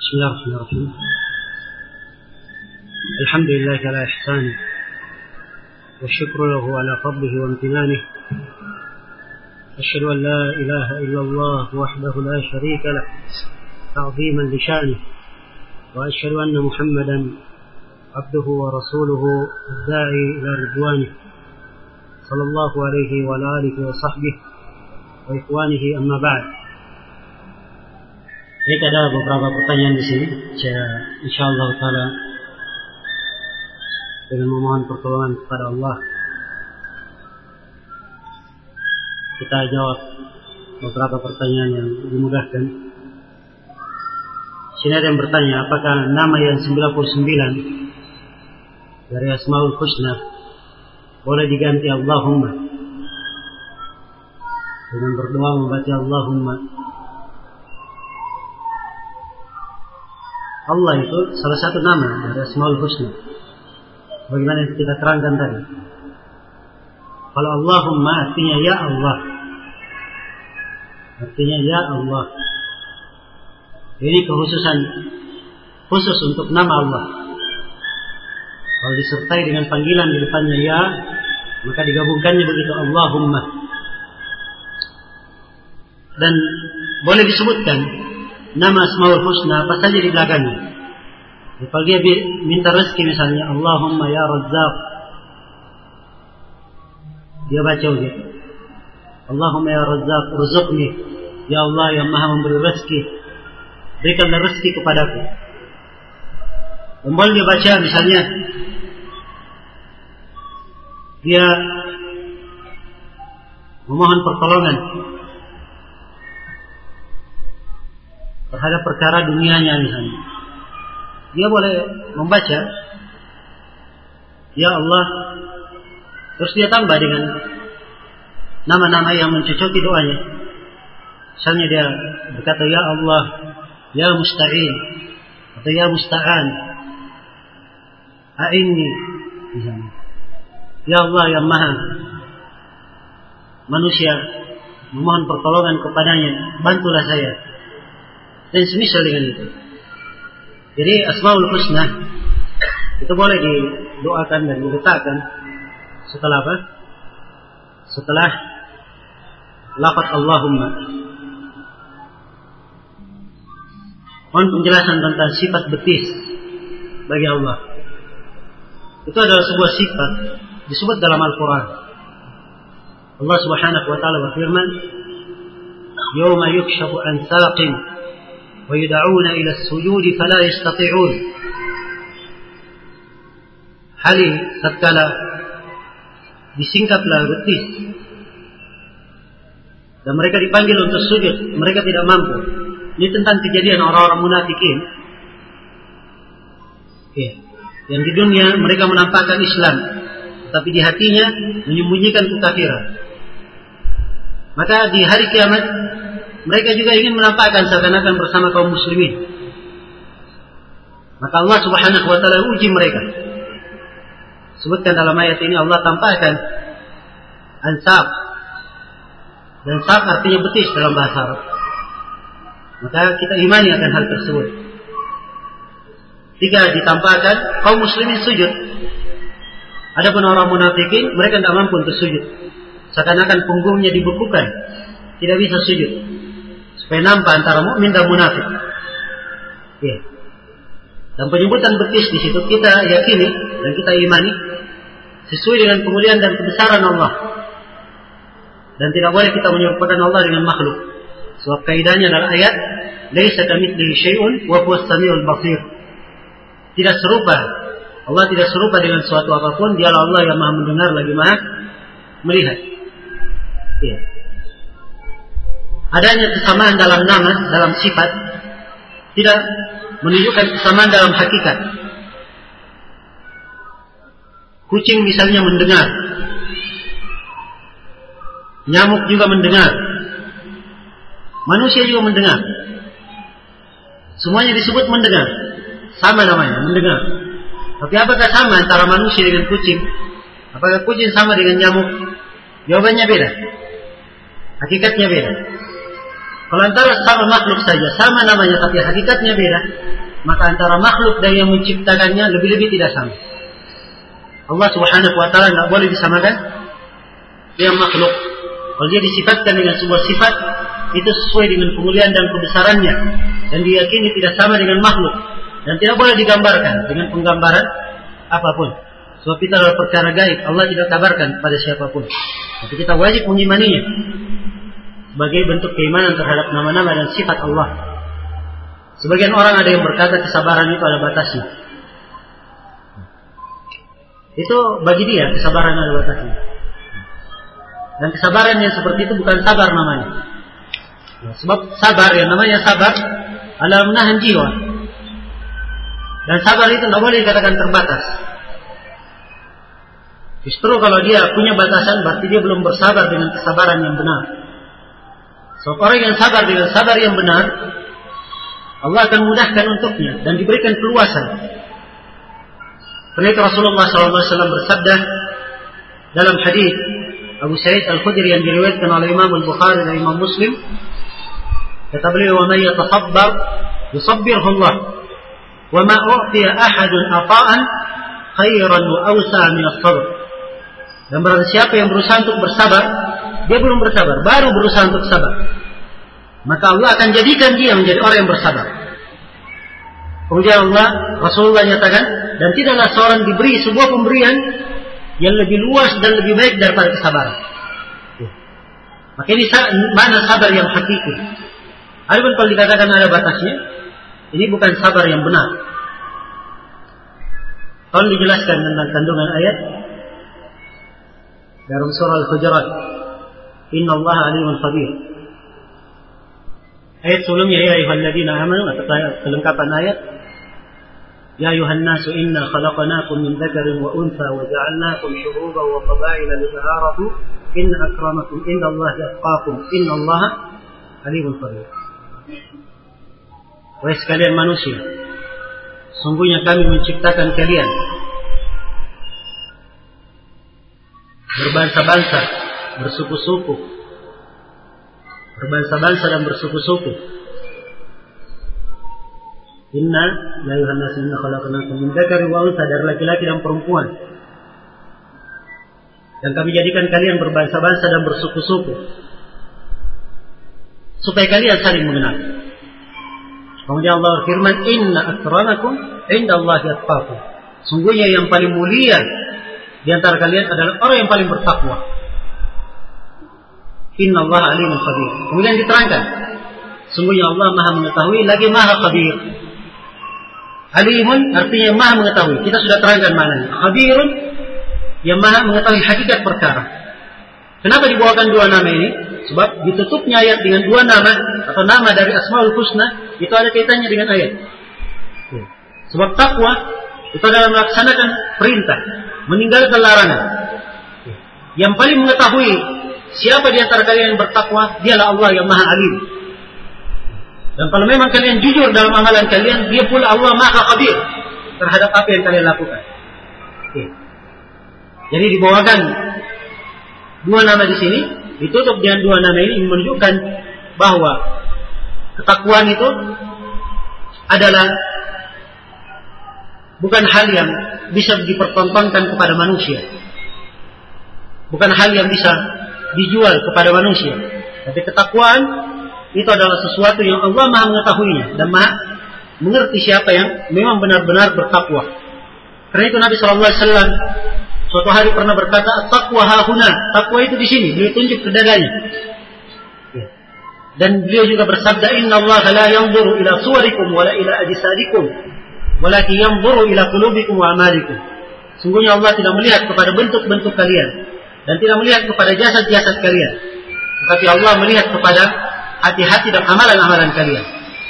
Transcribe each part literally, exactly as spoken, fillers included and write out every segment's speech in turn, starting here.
بسم الله الرحمن الرحيم. الحمد لله على إحسانه والشكر له على فضله وامتنانه. أشهد أن لا إله إلا الله وحده لا شريك له تعظيما لشأنه، وأشهد أن محمدا عبده ورسوله الداعي إلى رضوانه صلى الله عليه وعلى آله وصحبه وإخوانه. أما بعد. Baik, ada beberapa pertanyaan di sini. Saya insyaallah taala dengan memohon pertolongan kepada Allah kita jawab beberapa pertanyaan yang dimudahkan. Sini ada yang bertanya, apakah nama yang sembilan puluh sembilan dari Asmaul Husna boleh diganti Allahumma dengan berdoa membaca Allahumma? Allah itu salah satu nama dari Asmaul Husna, bagaimana yang kita terangkan tadi. Kalau Allahumma artinya ya Allah, artinya ya Allah. Ini kekhususan khusus untuk nama Allah. Kalau disertai dengan panggilan di depannya ya, maka digabungkannya begitu, Allahumma. Dan boleh disebutkan nama Asmaul Husna apa saja di belakangnya. Kalau dia minta rezeki misalnya, Allahumma ya Razzaq, dia baca begitu, Allahumma ya Razzaq urzuqni, ya Allah yang maha memberi rezeki, berikanlah rezeki kepadaku. Dan boleh dia baca misalnya, dia memohon pertolongan terhadap perkara dunianya misalnya, dia boleh membaca ya Allah, terus dia tambah dengan nama-nama yang mencocoki doanya. Misalnya dia berkata ya Allah ya Musta'in atau ya Musta'an, a'inni misalnya, ya Allah yang maha manusia memohon pertolongan kepadanya, bantulah saya, dan semisal dengan itu. Jadi Asmaul Husna itu boleh didoakan dan diletakkan setelah apa? Setelah lafaz Allahumma. Mohon penjelasan tentang sifat betis bagi Allah. Itu adalah sebuah sifat disebut dalam Al-Quran. Allah Subhanahu wa taala berfirman, "Yauma yukshafu an saqin wa yud'auna ila as-sujudi fala yastati'un." Hari tatkala disingkaplah betis dan mereka dipanggil untuk sujud, mereka tidak mampu. Ini tentang kejadian orang-orang munafikin. Ya. Yang di dunia mereka menampakkan Islam, tapi di hatinya menyembunyikan kekafiran. Maka di hari kiamat mereka juga ingin menampakkan seakan-akan bersama kaum muslimin. Maka Allah Subhanahu wa taala uji mereka. Sebutkan dalam ayat ini Allah tampakkan ansab. Dan sab artinya betis dalam bahasa Arab. Maka kita imani akan hal tersebut. Tiga, ditampakkan kaum muslimin sujud. Adapun orang munafikin, mereka tidak mampu untuk sujud. Seakan-akan punggungnya dibekukan, tidak bisa sujud. Supaya nampak antara mukmin dan munafik. Ya. Dan penyebutan betis di situ kita yakini dan kita imani sesuai dengan kemuliaan dan kebesaran Allah. Dan tidak boleh kita menyerupakan Allah dengan makhluk. Sebab kaidahnya adalah ayat, "Laisa kamitslihi syai'un wa huwas samiul basir." Tidak serupa. Allah tidak serupa dengan suatu apapun. Dialah Allah yang maha mendengar lagi maha melihat. Ya. Adanya kesamaan dalam nama, dalam sifat, tidak menunjukkan kesamaan dalam hakikat. Kucing misalnya mendengar, nyamuk juga mendengar, manusia juga mendengar. Semuanya disebut mendengar, sama namanya, mendengar. Tapi apakah sama antara manusia dengan kucing? Apakah kucing sama dengan nyamuk? Jawabannya beda, hakikatnya beda. Kalau antara sama makhluk saja, sama namanya tapi hakikatnya beda, maka antara makhluk dan yang menciptakannya lebih-lebih tidak sama. Allah Subhanahu wa taala tidak boleh disamakan dengan makhluk. Kalau dia disifatkan dengan sebuah sifat, itu sesuai dengan kemuliaan dan kebesarannya, dan diyakini tidak sama dengan makhluk, dan tidak boleh digambarkan dengan penggambaran apapun. Sebab itu adalah perkara gaib, Allah tidak kabarkan pada siapapun. Tapi kita wajib mengimaninya sebagai bentuk keimanan terhadap nama-nama dan sifat Allah. Sebagian orang ada yang berkata kesabaran itu ada batasnya. Itu bagi dia kesabaran ada batasnya. Dan kesabaran yang seperti itu bukan sabar namanya. Sebab sabar yang namanya sabar adalah menahan jiwa. Dan sabar itu tidak boleh dikatakan terbatas. Justru kalau dia punya batasan, berarti dia belum bersabar dengan kesabaran yang benar. So, orang yang sabar dengan sabar yang benar, Allah akan mudahkan untuknya dan diberikan keluasan. Karena itu Rasulullah shallallahu alaihi wasallam bersabda dalam hadis Abu Sa'id Al-Khudri yang diriwayatkan oleh Imam Al-Bukhari dan Imam Muslim, kata beliau, "Wa may yatasabbar yusabbirhu Allah, wa ma u'tiya ahadun ata'an khairan wa awsa' min as-sabr." Dan barang siapa yang berusaha untuk bersabar, dia belum bersabar, baru berusaha untuk sabar, maka Allah akan jadikan dia menjadi orang yang bersabar. Kemudian Allah, Rasulullah nyatakan, dan tidaklah seorang diberi sebuah pemberian yang lebih luas dan lebih baik daripada kesabaran. Maka ini mana sabar yang hakiki. Adapun kalau dikatakan ada batasnya, ini bukan sabar yang benar. Tolong dijelaskan tentang kandungan ayat dalam surah Al-Hujurat, Inna Allah alimun khabir. Ayat sebelumnya, ya ayyuhalladzina amanu, atau kelengkapan ayat, ya ayuhan nasu inna khalaqnakum min dzakarin wa untha wa ja'alnakum syu'uban wa qabaila lita'arafu inna akramakum indallahi atqakum innallaha alimun khabir. Wahai sekalian manusia, sungguhnya kami menciptakan kalian berbangsa-bangsa, bersuku-suku, berbangsa-bangsa dan bersuku-suku. Inna ya ayuhan nas inna khalaqnakum min dzakarin wa untha, dari laki-laki dan perempuan. Dan kami jadikan kalian berbangsa-bangsa dan bersuku-suku supaya kalian saling mengenal. Kemudian Allah berfirman, inna akramakum indallahi atqakum. Sungguhnya yang paling mulia di antara kalian adalah orang yang paling bertakwa. Innallaha alimun khabir. Kemudian diterangkan, sungguhnya Allah Maha mengetahui lagi Maha khabir. Alimun artinya Maha mengetahui. Kita sudah terangkan maknanya. Khabirun yang Maha mengetahui hakikat perkara. Kenapa dibawakan dua nama ini? Sebab ditutupnya ayat dengan dua nama atau nama dari Asmaul Husna, itu ada kaitannya dengan ayat. Sebab takwa itu adalah melaksanakan perintah, meninggalkan larangan. Yang paling mengetahui siapa di antara kalian yang bertakwa, dialah Allah yang Maha Alim. Dan kalau memang kalian jujur dalam amalan kalian, dia pula Allah Maha Khabir terhadap apa yang kalian lakukan. Jadi dibawakan dua nama di sini, ditutup dengan dua nama ini menunjukkan bahwa ketakwaan itu adalah bukan hal yang bisa dipertontonkan kepada manusia, bukan hal yang bisa dijual kepada manusia. Tapi ketakwaan itu adalah sesuatu yang Allah Maha mengetahuinya dan Maha mengerti siapa yang memang benar-benar bertakwa. Karena itu Nabi shallallahu alaihi wasallam suatu hari pernah berkata, "Taqwa hahuna." Takwa itu di sini. Beliau tunjuk ke dadanya. Dan beliau juga bersabda, "Inna Allah la yanzuru ila suwarikum wa la ila ajsadikum, walakin yanzuru ila qulubikum wa amalikum." Sungguhnya Allah tidak melihat kepada bentuk-bentuk kalian dan tidak melihat kepada jasad-jasad kalian, tetapi Allah melihat kepada hati-hati dan amalan-amalan kalian.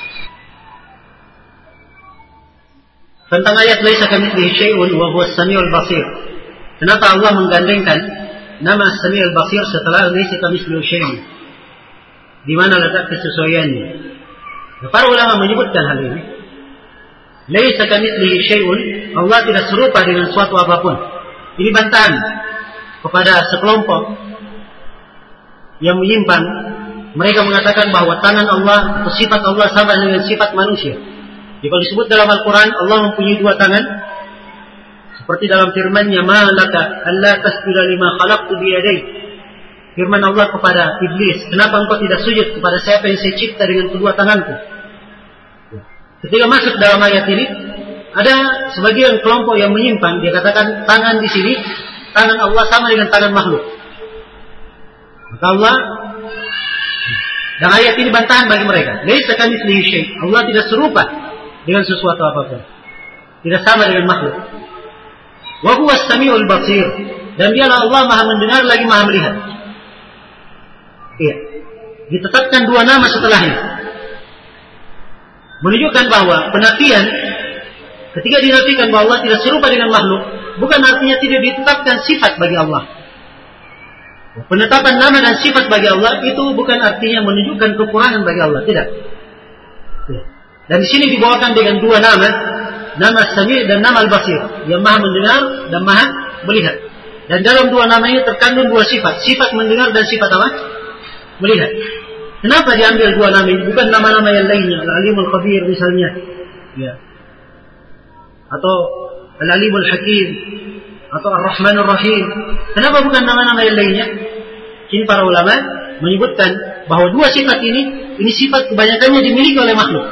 Tentang ayat laisa kamitslihi syai'un wa huwas samiul basir. Kenapa Allah menggandengkan nama As-Sami'ul Basir setelah laisa kamitslihi syai'un? Di mana letak kesesuaiannya? Para ulama menyebutkan hal ini. Laisa kamitslihi syai'un, Allah tidak serupa dengan suatu apapun. Ini bantahan kepada sekelompok yang menyimpan mereka mengatakan bahwa tangan Allah atau sifat Allah sama dengan sifat manusia. Jadi kalau disebut dalam Al-Quran Allah mempunyai dua tangan, seperti dalam firman-Nya, "Ma laka alla tasjuda lima khalaqtu bi yadayya." Firman Allah kepada iblis, "Kenapa engkau tidak sujud kepada siapa yang saya cipta dengan kedua tanganku?" Ketika masuk dalam ayat ini, ada sebagian kelompok yang menyimpang, dia katakan tangan di sini, tangan Allah sama dengan tangan makhluk. Maka Allah, dan ayat ini bantahan bagi mereka. Laisa kamitslihi syai'. Allah tidak serupa dengan sesuatu apapun. Tidak sama dengan makhluk. Wa huwas samiul basir. Dan dialah Allah Maha mendengar lagi Maha melihat. Iya. Ditetapkan dua nama setelahnya. Menunjukkan bahwa penafian, ketika dinafikan bahwa Allah tidak serupa dengan makhluk, bukan artinya tidak ditetapkan sifat bagi Allah. Penetapan nama dan sifat bagi Allah itu bukan artinya menunjukkan kekurangan bagi Allah, tidak. Dan di sini dibawakan dengan dua nama, nama Sami' dan nama Al-Basir, yang Maha mendengar dan Maha melihat. Dan dalam dua nama ini terkandung dua sifat, sifat mendengar dan sifat apa? Melihat. Kenapa diambil dua nama ini, bukan nama-nama yang lainnya, Al-Alimul Khabir misalnya, ya, atau Al-Alimul Hakim, atau Ar-Rahmanur Rahim? Kenapa bukan nama-nama yang lainnya? Ini para ulama menyebutkan bahwa dua sifat ini, ini sifat kebanyakannya dimiliki oleh makhluk.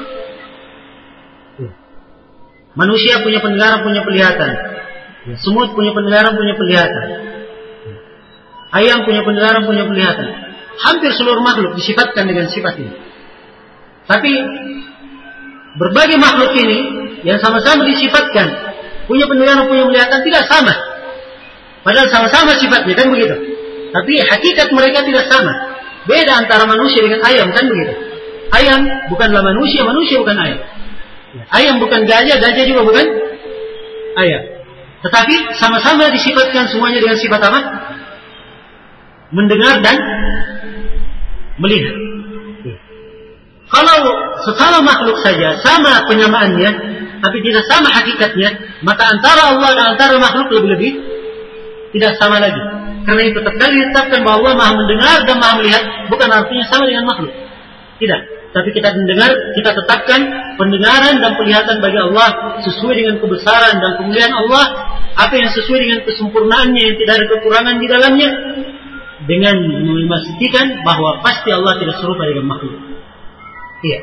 Manusia punya pendengaran, punya penglihatan. Semut punya pendengaran, punya penglihatan. Ayam punya pendengaran, punya penglihatan. Hampir seluruh makhluk disifatkan dengan sifat ini. Tapi berbagai makhluk ini yang sama-sama disifatkan punya pendengaran, punya penglihatan tidak sama. Padahal sama-sama sifatnya, kan begitu. Tapi hakikat mereka tidak sama. Beda antara manusia dengan ayam, kan begitu. Ayam bukanlah manusia, manusia bukan ayam. Ayam bukan gajah, gajah juga bukan ayam. Tetapi sama-sama disifatkan semuanya dengan sifat apa? Mendengar dan melihat. Kalau sesama makhluk saja sama penyamaannya, tapi tidak sama hakikatnya, maka antara Allah dan antara makhluk lebih-lebih tidak sama lagi. Karena itu terkali ditetapkan bahwa Allah Maha mendengar dan Maha melihat, bukan artinya sama dengan makhluk. Tidak. Tapi kita mendengar, kita tetapkan pendengaran dan penglihatan bagi Allah sesuai dengan kebesaran dan kemuliaan Allah, apa yang sesuai dengan kesempurnaannya yang tidak ada kekurangan di dalamnya, dengan memastikan bahwa pasti Allah tidak serupa dengan makhluk. Iya.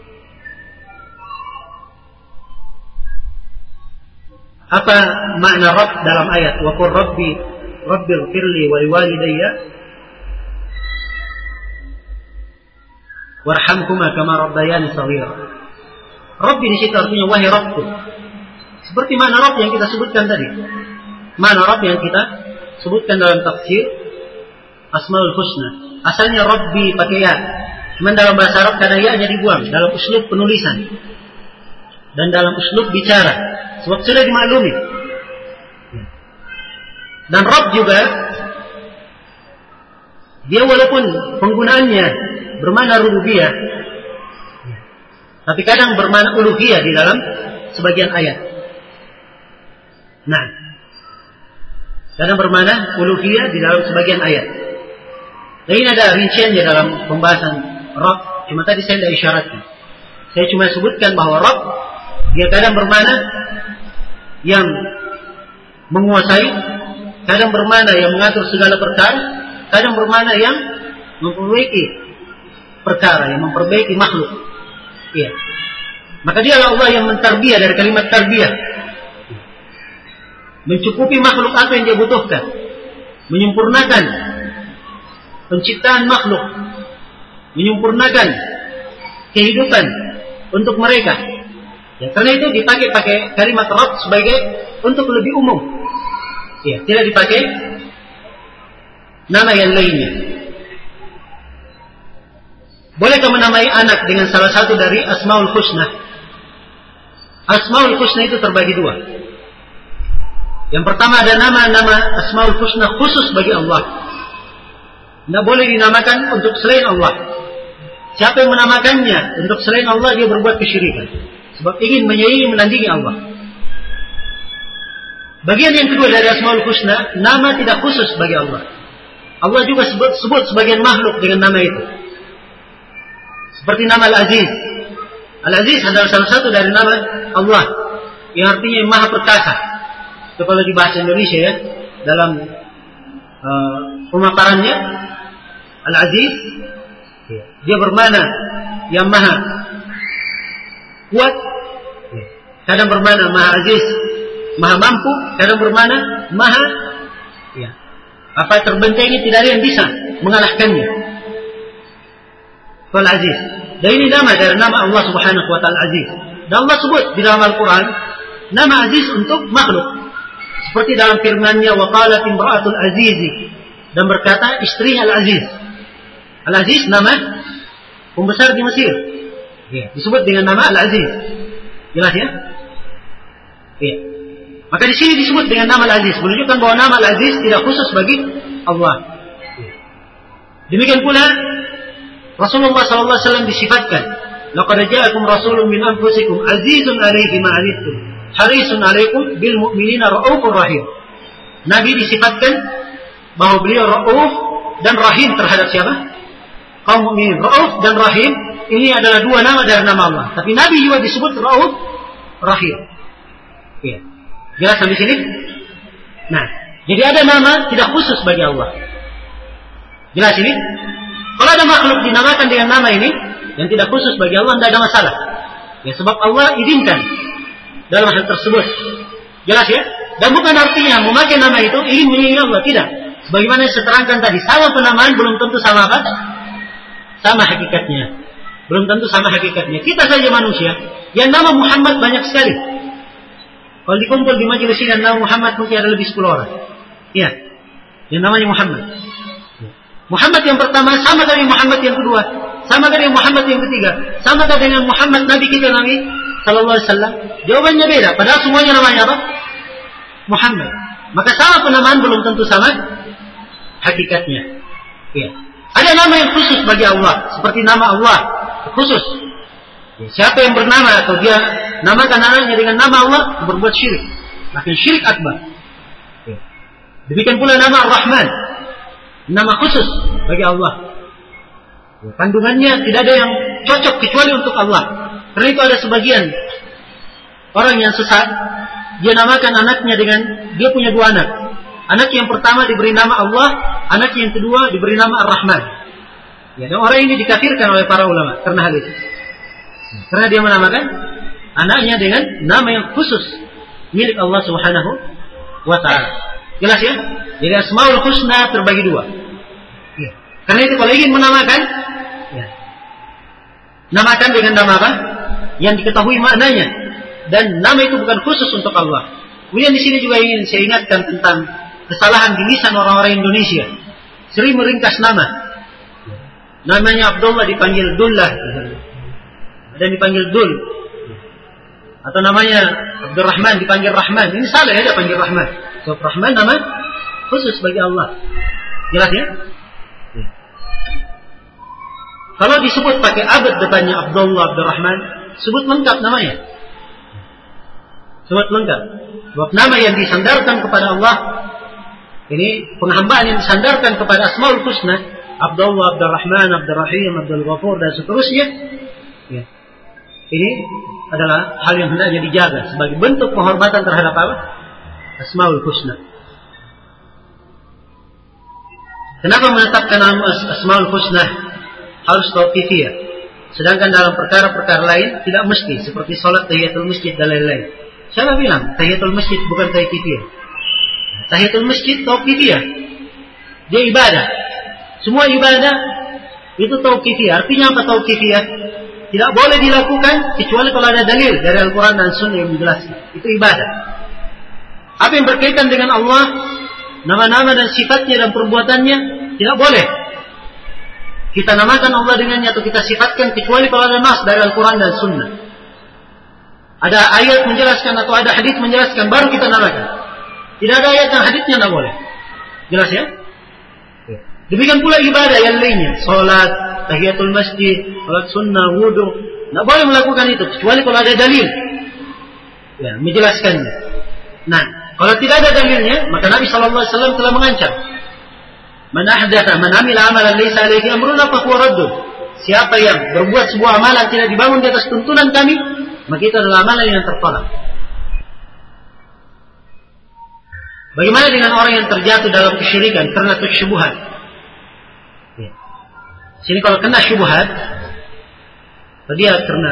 Apa makna Rabb dalam ayat wa qur rabbi rabbil firli wa liwalidayya warhamhuma kama rabbayani shaghira. Rabbi di situ artinya wahai Rabbku. Seperti makna Rabb yang kita sebutkan tadi. Makna Rabb yang kita sebutkan dalam tafsir Asmaul Husna. Asalnya Rabbi pakai ya. Cuma dalam bahasa Arab kadang ya-nya dibuang dalam uslub penulisan dan dalam uslub bicara. Sebab sudah dimaklumi. Dan Rabb juga dia walaupun penggunaannya bermakna rububiyah, tapi kadang bermakna uluhiyah di dalam sebagian ayat. Nah, kadang bermakna uluhiyah di dalam sebagian ayat. Dan ini ada rinciannya dalam pembahasan Rabb. Cuma tadi saya tidak isyaratkan. Saya cuma sebutkan bahwa Rabb dia kadang bermakna yang menguasai, kadang bermakna yang mengatur segala perkara, kadang bermakna yang memperbaiki perkara, yang memperbaiki makhluk. Iya. Maka dialah Allah yang mentarbiyah dari kalimat tarbiyah. Mencukupi makhluk apa yang dia butuhkan. Menyempurnakan penciptaan makhluk, menyempurnakan kehidupan untuk mereka. Ya, karena itu dipakai pakai kalimat Rabb sebagai untuk lebih umum. Ya, tidak dipakai nama yang lainnya. Bolehkah menamai anak dengan salah satu dari Asmaul Husna? Asmaul Husna itu terbagi dua. Yang pertama ada nama-nama Asmaul Husna khusus bagi Allah. Tidak boleh dinamakan untuk selain Allah. Siapa yang menamakannya untuk selain Allah, dia berbuat kesyirikan. Sebab ingin menyaingi, menandingi Allah. Bagian yang kedua dari Asmaul Husna, nama tidak khusus bagi Allah. Allah juga sebut, sebut sebagian makhluk dengan nama itu. Seperti nama Al-Aziz. Al-Aziz adalah salah satu dari nama Allah yang artinya yang maha perkasa. Itu kalau di bahasa Indonesia ya, dalam uh, pemaparannya Al-Aziz dia bermakna yang maha kuat, kadang bermakna maha aziz, maha mampu, kadang bermakna maha ya, apa terbentengi, tidak ada yang bisa mengalahkannya. Al-Aziz. Dan ini nama dari nama Allah Subhanahu wa taala Aziz. Dan Allah sebut di dalam Al-Qur'an nama Aziz untuk makhluk. Seperti dalam firman-Nya wa qalat imra'atul azizi, dan berkata istri Al-Aziz. Al-Aziz nama pembesar di Mesir. Ya, disebut dengan nama Al-Aziz. Jelas ya? Ya. Maka di sini disebut dengan nama Al-Aziz, menunjukkan bahwa nama Al-Aziz tidak khusus bagi Allah. Ya. Demikian pula Rasulullah sallallahu alaihi wasallam disifatkan, laqad ja'akum rasulun min anfusikum azizun 'alaihi ma 'anittum harisun 'alaikum bil mu'minina raufur rahim. Nabi disifatkan bahwa beliau rauf dan rahim terhadap siapa? Kaum mukminin. Rauf dan rahim ini adalah dua nama dari nama Allah. Tapi Nabi juga disebut rauf rahim. Ya. Jelas sampai sini? Nah, jadi ada nama tidak khusus bagi Allah. Jelas ini? Kalau ada makhluk dinamakan dengan nama ini yang tidak khusus bagi Allah, tidak ada masalah. Ya, sebab Allah izinkan dalam hal tersebut. Jelas ya? Dan bukan artinya memakai nama itu ingin mengingat Allah, tidak. Sebagaimana saya terangkan tadi, sama penamaan belum tentu sama apa? Sama hakikatnya. Belum tentu sama hakikatnya. Kita saja manusia, yang nama Muhammad banyak sekali. Kalau dikumpul di majelis ini nama Muhammad mungkin ada lebih sepuluh orang. Iya. Yang namanya Muhammad. Muhammad yang pertama sama dengan Muhammad yang kedua, sama dengan Muhammad yang ketiga, sama dengan Muhammad Nabi kita Nabi sallallahu alaihi wasallam. Jawabannya beda, padahal semuanya namanya apa? Muhammad. Maka sama penamaan belum tentu sama hakikatnya. Ya. Ada nama yang khusus bagi Allah, seperti nama Allah khusus. Ya, siapa yang bernama atau dia namakan anaknya dengan nama Allah berbuat syirik, maka syirik akbar. Ya. Demikian pula nama Ar-Rahman, nama khusus bagi Allah. Ya, kandungannya tidak ada yang cocok kecuali untuk Allah. Karena itu ada sebagian orang yang sesat, dia namakan anaknya dengan, dia punya dua anak. Anak yang pertama diberi nama Allah, anak yang kedua diberi nama Ar-Rahman. Ya, dan orang ini dikafirkan oleh para ulama karena hal itu. Karena dia menamakan anaknya dengan nama yang khusus milik Allah Subhanahu wa taala. Jelas ya? Jadi Asmaul Husna terbagi dua. Ya. Karena itu kalau ingin menamakan, ya, namakan dengan nama apa? Yang diketahui maknanya. Dan nama itu bukan khusus untuk Allah. Kemudian di sini juga ingin saya ingatkan tentang kesalahan di lisan orang-orang Indonesia. Sering meringkas nama. Namanya Abdullah dipanggil Dullah. Ada dipanggil Dul. Atau namanya Abdurrahman dipanggil Rahman. Ini salah ya, dia panggil Rahman. Sebab Rahman nama khusus bagi Allah. Jelas ya? Ya. Kalau disebut pakai abad depannya Abdullah, Abdurrahman, sebut lengkap namanya. Sebut lengkap. Sebab nama yang disandarkan kepada Allah, ini penghambaan yang disandarkan kepada Asmaul Husna, Abdullah, Abdurrahman, Abdurrahim, Abdul Ghafur dan seterusnya. Ya. Ini adalah hal yang hendaknya dijaga sebagai bentuk penghormatan terhadap apa? Asmaul Husna. Kenapa menetapkan nama Asmaul Husna harus tauqifiyah? Sedangkan dalam perkara-perkara lain tidak mesti, seperti salat tahiyatul masjid dan lain-lain. Siapa bilang tahiyatul masjid bukan tauqifiyah? Tahiyatul masjid tauqifiyah. Dia ibadah. Semua ibadah itu tauqifiyah. Artinya apa tauqifiyah? Tidak boleh dilakukan kecuali kalau ada dalil dari Al-Quran dan Sunnah yang menjelaskan. Itu ibadah. Apa yang berkaitan dengan Allah, nama-nama dan sifatnya dan perbuatannya, tidak boleh kita namakan Allah dengannya atau kita sifatkan kecuali kalau ada nas dari Al-Quran dan Sunnah. Ada ayat menjelaskan atau ada hadis menjelaskan, baru kita namakan. Tidak ada ayat dan hadisnya, tidak boleh. Jelas ya? Demikian pula ibadah yang lainnya, salat, tahiyatul masjid, salat sunnah, wudu, tidak boleh melakukan itu kecuali kalau ada dalil, ya, menjelaskannya. Nah, kalau tidak ada dalilnya, maka Nabi Sallallahu Alaihi Wasallam telah mengancam, "Man ahdatha, man amila amalan laysa alaihi amruna fahuwa raddun." siapa yang berbuat sebuah amalan tidak dibangun di atas tuntunan kami, maka itu adalah amalan yang tertolak. Bagaimana dengan orang yang terjatuh dalam kesyirikan karena kesyubhat? Ya. Sini kalau kena syubhat, dia karena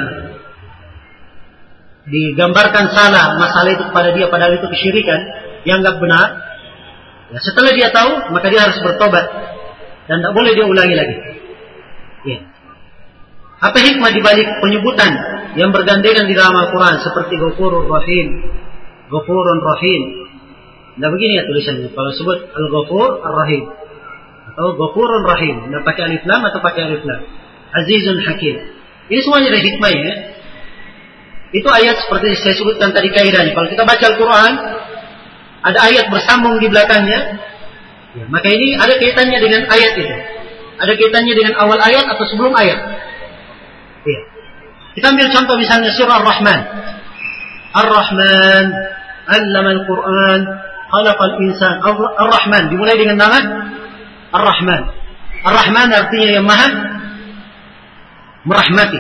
digambarkan salah masalah itu kepada dia, padahal itu kesyirikan yang enggak benar. Ya, setelah dia tahu, maka dia harus bertobat dan tidak boleh dia ulangi lagi. Ya. Apa hikmah dibalik penyebutan yang bergandengan di dalam Al-Quran seperti Ghafurur Rahim, Ghafurun Rahim? Nah begini ya tulisannya, kalau sebut Al-Ghafur Ar-Rahim atau Ghafurun Rahim, nah pakai alif lam atau pakai alif lam, Azizun Hakim. Ini semuanya ada hikmahnya. Itu ayat seperti saya sebutkan tadi kaidahnya. Kalau kita baca Al-Quran, ada ayat bersambung di belakangnya, ya, maka ini ada kaitannya dengan ayat itu. Ada kaitannya dengan awal ayat atau sebelum ayat. Ya. Kita ambil contoh misalnya surah Ar-Rahman. Ar-Rahman, 'allama al-Qur'an, khalaqal insan. Ar-Rahman dimulai dengan nama Ar-Rahman. Ar-Rahman artinya yang Maha merahmati.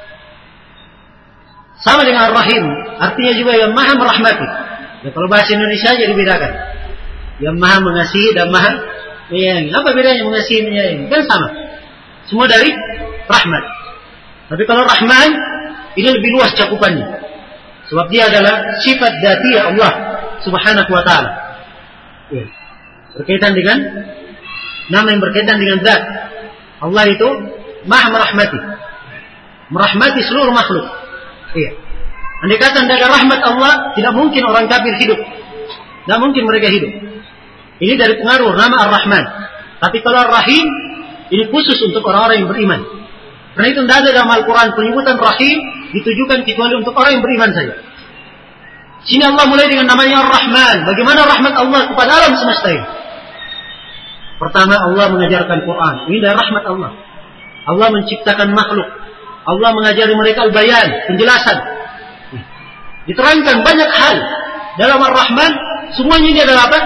Sama dengan Ar-Rahim, artinya juga yang Maha merahmati. Ya, kalau bahasa Indonesia jadi bedakan. Yang Maha mengasihi dan Maha menyayangi. Apa bedanya mengasihi menyayangi? Kan sama. Semua dari rahmat. Tapi kalau Rahman, ini lebih luas cakupannya. Sebab dia adalah sifat dzatiyah Allah Subhanahu wa ta'ala. Ya. Berkaitan dengan nama yang berkaitan dengan zat. Allah itu Maha merahmati. Merahmati seluruh makhluk. Iya. Andai kata tidak ada rahmat Allah, tidak mungkin orang kafir hidup. Tidak mungkin mereka hidup. Ini dari pengaruh nama Ar-Rahman. Tapi kalau Ar-Rahim, ini khusus untuk orang-orang yang beriman. Karena itu tidak ada dalam Al-Quran penyebutan Rahim ditujukan kecuali untuk orang yang beriman saja. Sini Allah mulai dengan namanya Ar-Rahman. Bagaimana rahmat Allah kepada alam semesta ini? Pertama, Allah mengajarkan Quran. Ini dari rahmat Allah. Allah menciptakan makhluk. Allah mengajari mereka al-bayan, penjelasan. Diterangkan banyak hal dalam Ar-Rahman. Semuanya ini adalah apa?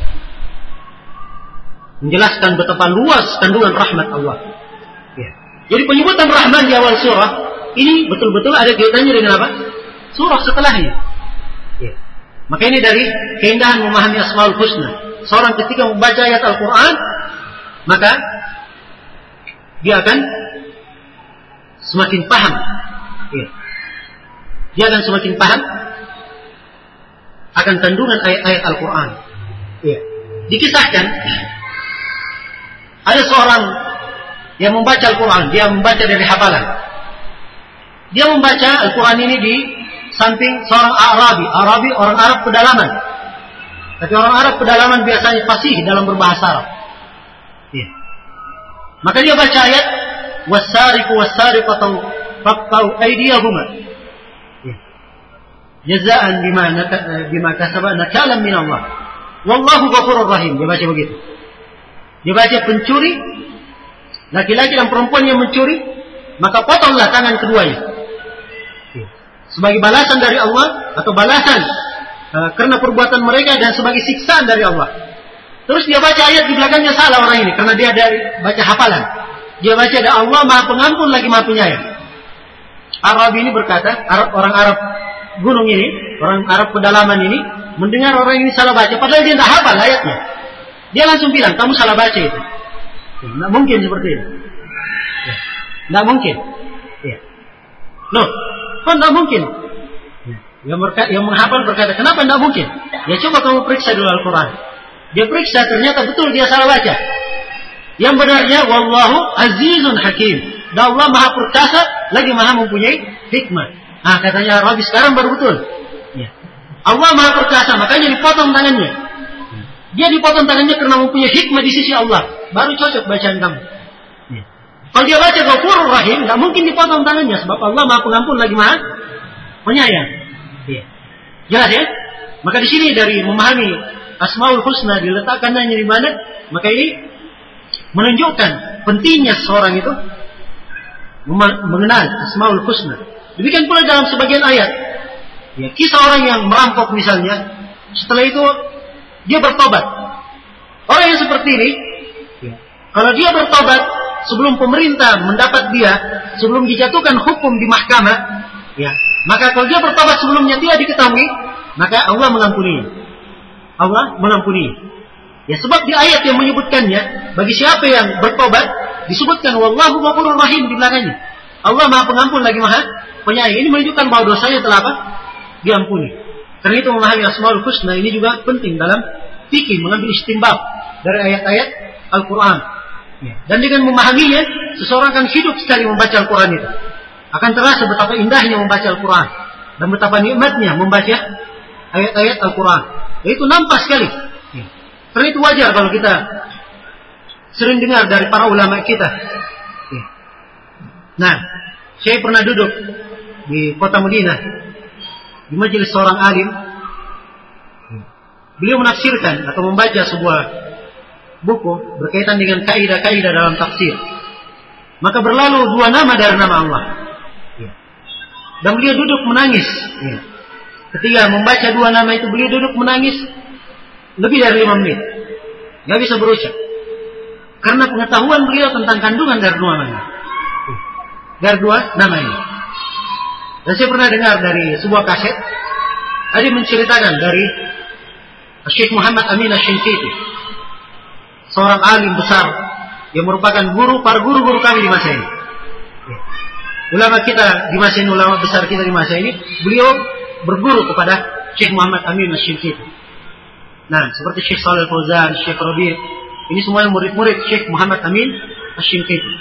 Menjelaskan betapa luas kandungan rahmat Allah. Ya. Jadi penyebutan Rahman di awal surah ini betul-betul ada kaitannya dengan apa? Surah setelahnya. Ya. Maka ini dari keindahan memahami Asmaul Husna. Seorang ketika membaca ayat Al-Quran, maka dia akan semakin paham. Ya. Dia akan semakin paham akan kandungan ayat-ayat Al-Quran. Ya. Dikisahkan ada seorang yang membaca Al-Quran, dia membaca dari hafalan. Dia membaca Al-Quran ini di samping seorang Arabi, Arabi orang Arab pedalaman. Tapi orang Arab pedalaman biasanya fasih dalam berbahasa Arab. Ya. Maka dia baca ayat was-sariqu was-sariqatu faqta'u aydiyahuma. Ya. Jazaan bima bima kasaba nakalan min Allah. Wallahu ghafurur rahim. Dia baca begitu. Dia baca pencuri, laki-laki dan perempuan yang mencuri, maka potonglah tangan keduanya. Sebagai balasan dari Allah, atau balasan uh, karena perbuatan mereka dan sebagai siksaan dari Allah. Terus dia baca ayat di belakangnya salah orang ini, karena dia dari baca hafalan. Dia baca ada Allah Maha Pengampun lagi Maha Penyayang. Arab ini berkata, Arab, orang Arab gunung ini, orang Arab pedalaman ini, mendengar orang ini salah baca, padahal dia tidak hafal ayatnya. Dia langsung bilang, kamu salah baca itu. Tidak mungkin seperti itu. Ya. Tidak mungkin. Ya. Loh, kok tidak mungkin? Ya. Yang, berka- yang menghafal berkata, kenapa tidak mungkin? Ya coba kamu periksa dulu Al-Quran. Dia periksa, ternyata betul dia salah baca. Yang benarnya, Wallahu Azizun Hakim. Dan Allah Maha Perkasa, lagi Maha mempunyai hikmah. Nah katanya Rabi sekarang baru betul. Ya. Allah Maha Perkasa, makanya dipotong tangannya. Dia dipotong tangannya karena mempunyai hikmah di sisi Allah. Baru cocok bacaan kamu. Ya. Kalau dia baca Ghafurur Rahim, tidak mungkin dipotong tangannya. Sebab Allah Maha Pengampun lagi Maha Penyayang. Ya. Jelas ya? Maka di sini dari memahami Asmaul Husna diletakkannya di mana, maka ini menunjukkan pentingnya seorang itu mengenal Asmaul Husna. Demikian pula dalam sebagian ayat. Ya, kisah orang yang merampok misalnya, setelah itu dia bertobat. Orang yang seperti ini, ya, kalau dia bertobat, sebelum pemerintah mendapat dia, sebelum dijatuhkan hukum di mahkamah, ya, maka kalau dia bertobat sebelumnya tidak diketahui, maka Allah mengampuninya. Allah mengampuninya. Ya, sebab di ayat yang menyebutkannya, bagi siapa yang bertobat, disebutkan wallahu ghafurur rahim di belakangnya. Allah Maha Pengampun lagi Maha Penyayang. Ini menunjukkan bahwa dosanya telah apa? Diampuni. Karena itu memahami Asmaul Husna ini juga penting dalam fikih, mengambil istimbab dari ayat-ayat Al-Quran. Ya. Dan dengan memahaminya, seseorang akan hidup sekali membaca Al-Quran itu. Akan terasa betapa indahnya membaca Al-Quran. Dan betapa nikmatnya membaca ayat-ayat Al-Quran. Ya, itu nampak sekali. Ya. Karena itu wajar kalau kita sering dengar dari para ulama kita. Ya. Nah, saya pernah duduk di kota Madinah, di majelis seorang alim. Beliau menafsirkan atau membaca sebuah buku berkaitan dengan kaidah-kaidah dalam tafsir. Maka berlalu dua nama dari nama Allah. Dan beliau duduk menangis. Ketika membaca dua nama itu, beliau duduk menangis lebih dari lima menit. Gak bisa berucap. Karena pengetahuan beliau tentang kandungan dari dua nama. Dari dua nama ini. Dan saya pernah dengar dari sebuah kaset, ada yang menceritakan dari Syekh Muhammad Amin Asy-Syinkiti, seorang alim besar yang merupakan guru para guru-guru kami di masa ini. Ulama kita di masa ini, ulama besar kita di masa ini, beliau berguru kepada Syekh Muhammad Amin Asy-Syinkiti. Nah, seperti Syekh Shalih Fauzan, Syekh Rabi', ini semuanya murid-murid Syekh Muhammad Amin Asy-Syinkiti.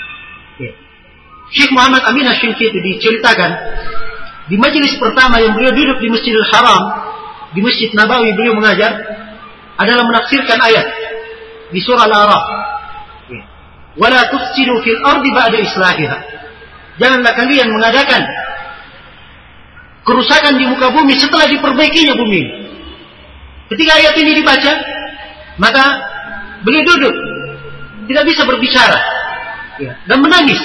Syekh Muhammad Amin Asy-Syinkiti diceritakan di majelis pertama yang beliau duduk di Masjidil Haram, di Masjid Nabawi, beliau mengajar adalah menafsirkan ayat di surah Al-A'raf. Wala tufsidu fil ardi ba'da islahiha. Janganlah kalian mengadakan kerusakan di muka bumi setelah diperbaikinya bumi. Ketika ayat ini dibaca, maka beliau duduk tidak bisa berbicara dan menangis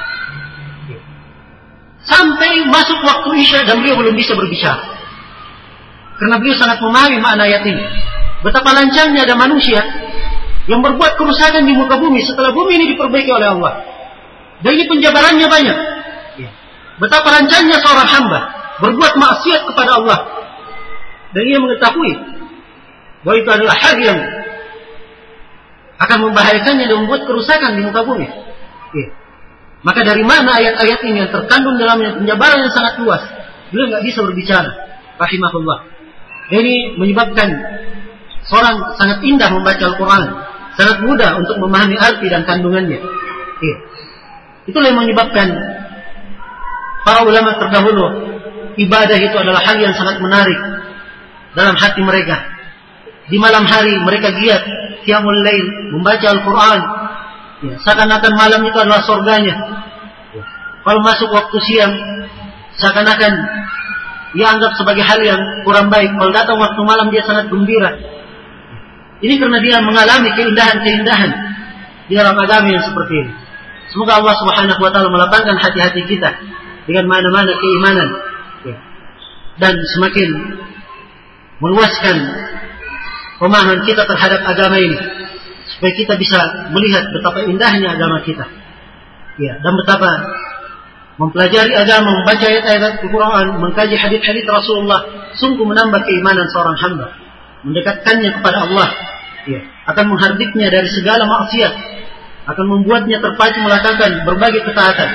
sampai masuk waktu Isya dan beliau belum bisa berbicara. Karena beliau sangat memahami makna ayat ini. Betapa lancangnya ada manusia yang berbuat kerusakan di muka bumi setelah bumi ini diperbaiki oleh Allah. Dan ini penjabarannya banyak. Betapa lancangnya seorang hamba berbuat maksiat kepada Allah. Dan ia mengetahui bahwa itu adalah hal yang akan membahayakannya dan membuat kerusakan di muka bumi. Maka dari mana ayat-ayat ini yang terkandung dalamnya penjabaran yang sangat luas, beliau nggak bisa berbicara. Rahimahullah. Ini menyebabkan seorang sangat indah membaca Al-Quran, sangat mudah untuk memahami arti dan kandungannya. Iya. Itulah yang menyebabkan para ulama terdahulu, ibadah itu adalah hal yang sangat menarik dalam hati mereka. Di malam hari mereka giat qiyamul lail, membaca Al-Quran. Ya, seakan-akan malam itu adalah surganya. Ya. Kalau masuk waktu siang, seakan-akan ia anggap sebagai hal yang kurang baik. Kalau datang waktu malam dia sangat gembira. Ini karena dia mengalami keindahan-keindahan di dalam agama yang seperti ini. Semoga Allah Subhanahu wa taala melapangkan hati-hati kita dengan mana-mana keimanan, ya, dan semakin meluaskan pemahaman kita terhadap agama ini, supaya kita bisa melihat betapa indahnya agama kita, ya, dan betapa mempelajari agama, membaca ayat-ayat Al-Quran, mengkaji hadits-hadits Rasulullah, sungguh menambah keimanan seorang hamba, mendekatkannya kepada Allah, ya, akan menghardiknya dari segala maksiat, akan membuatnya terpacu melakukan berbagai ketaatan.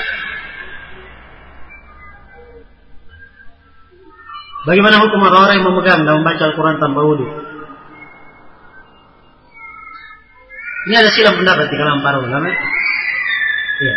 Bagaimana hukum orang-orang yang memegang dan membaca Al-Quran tanpa wudu? Ini ada silang pendapat di kalangan para ulama. Ya.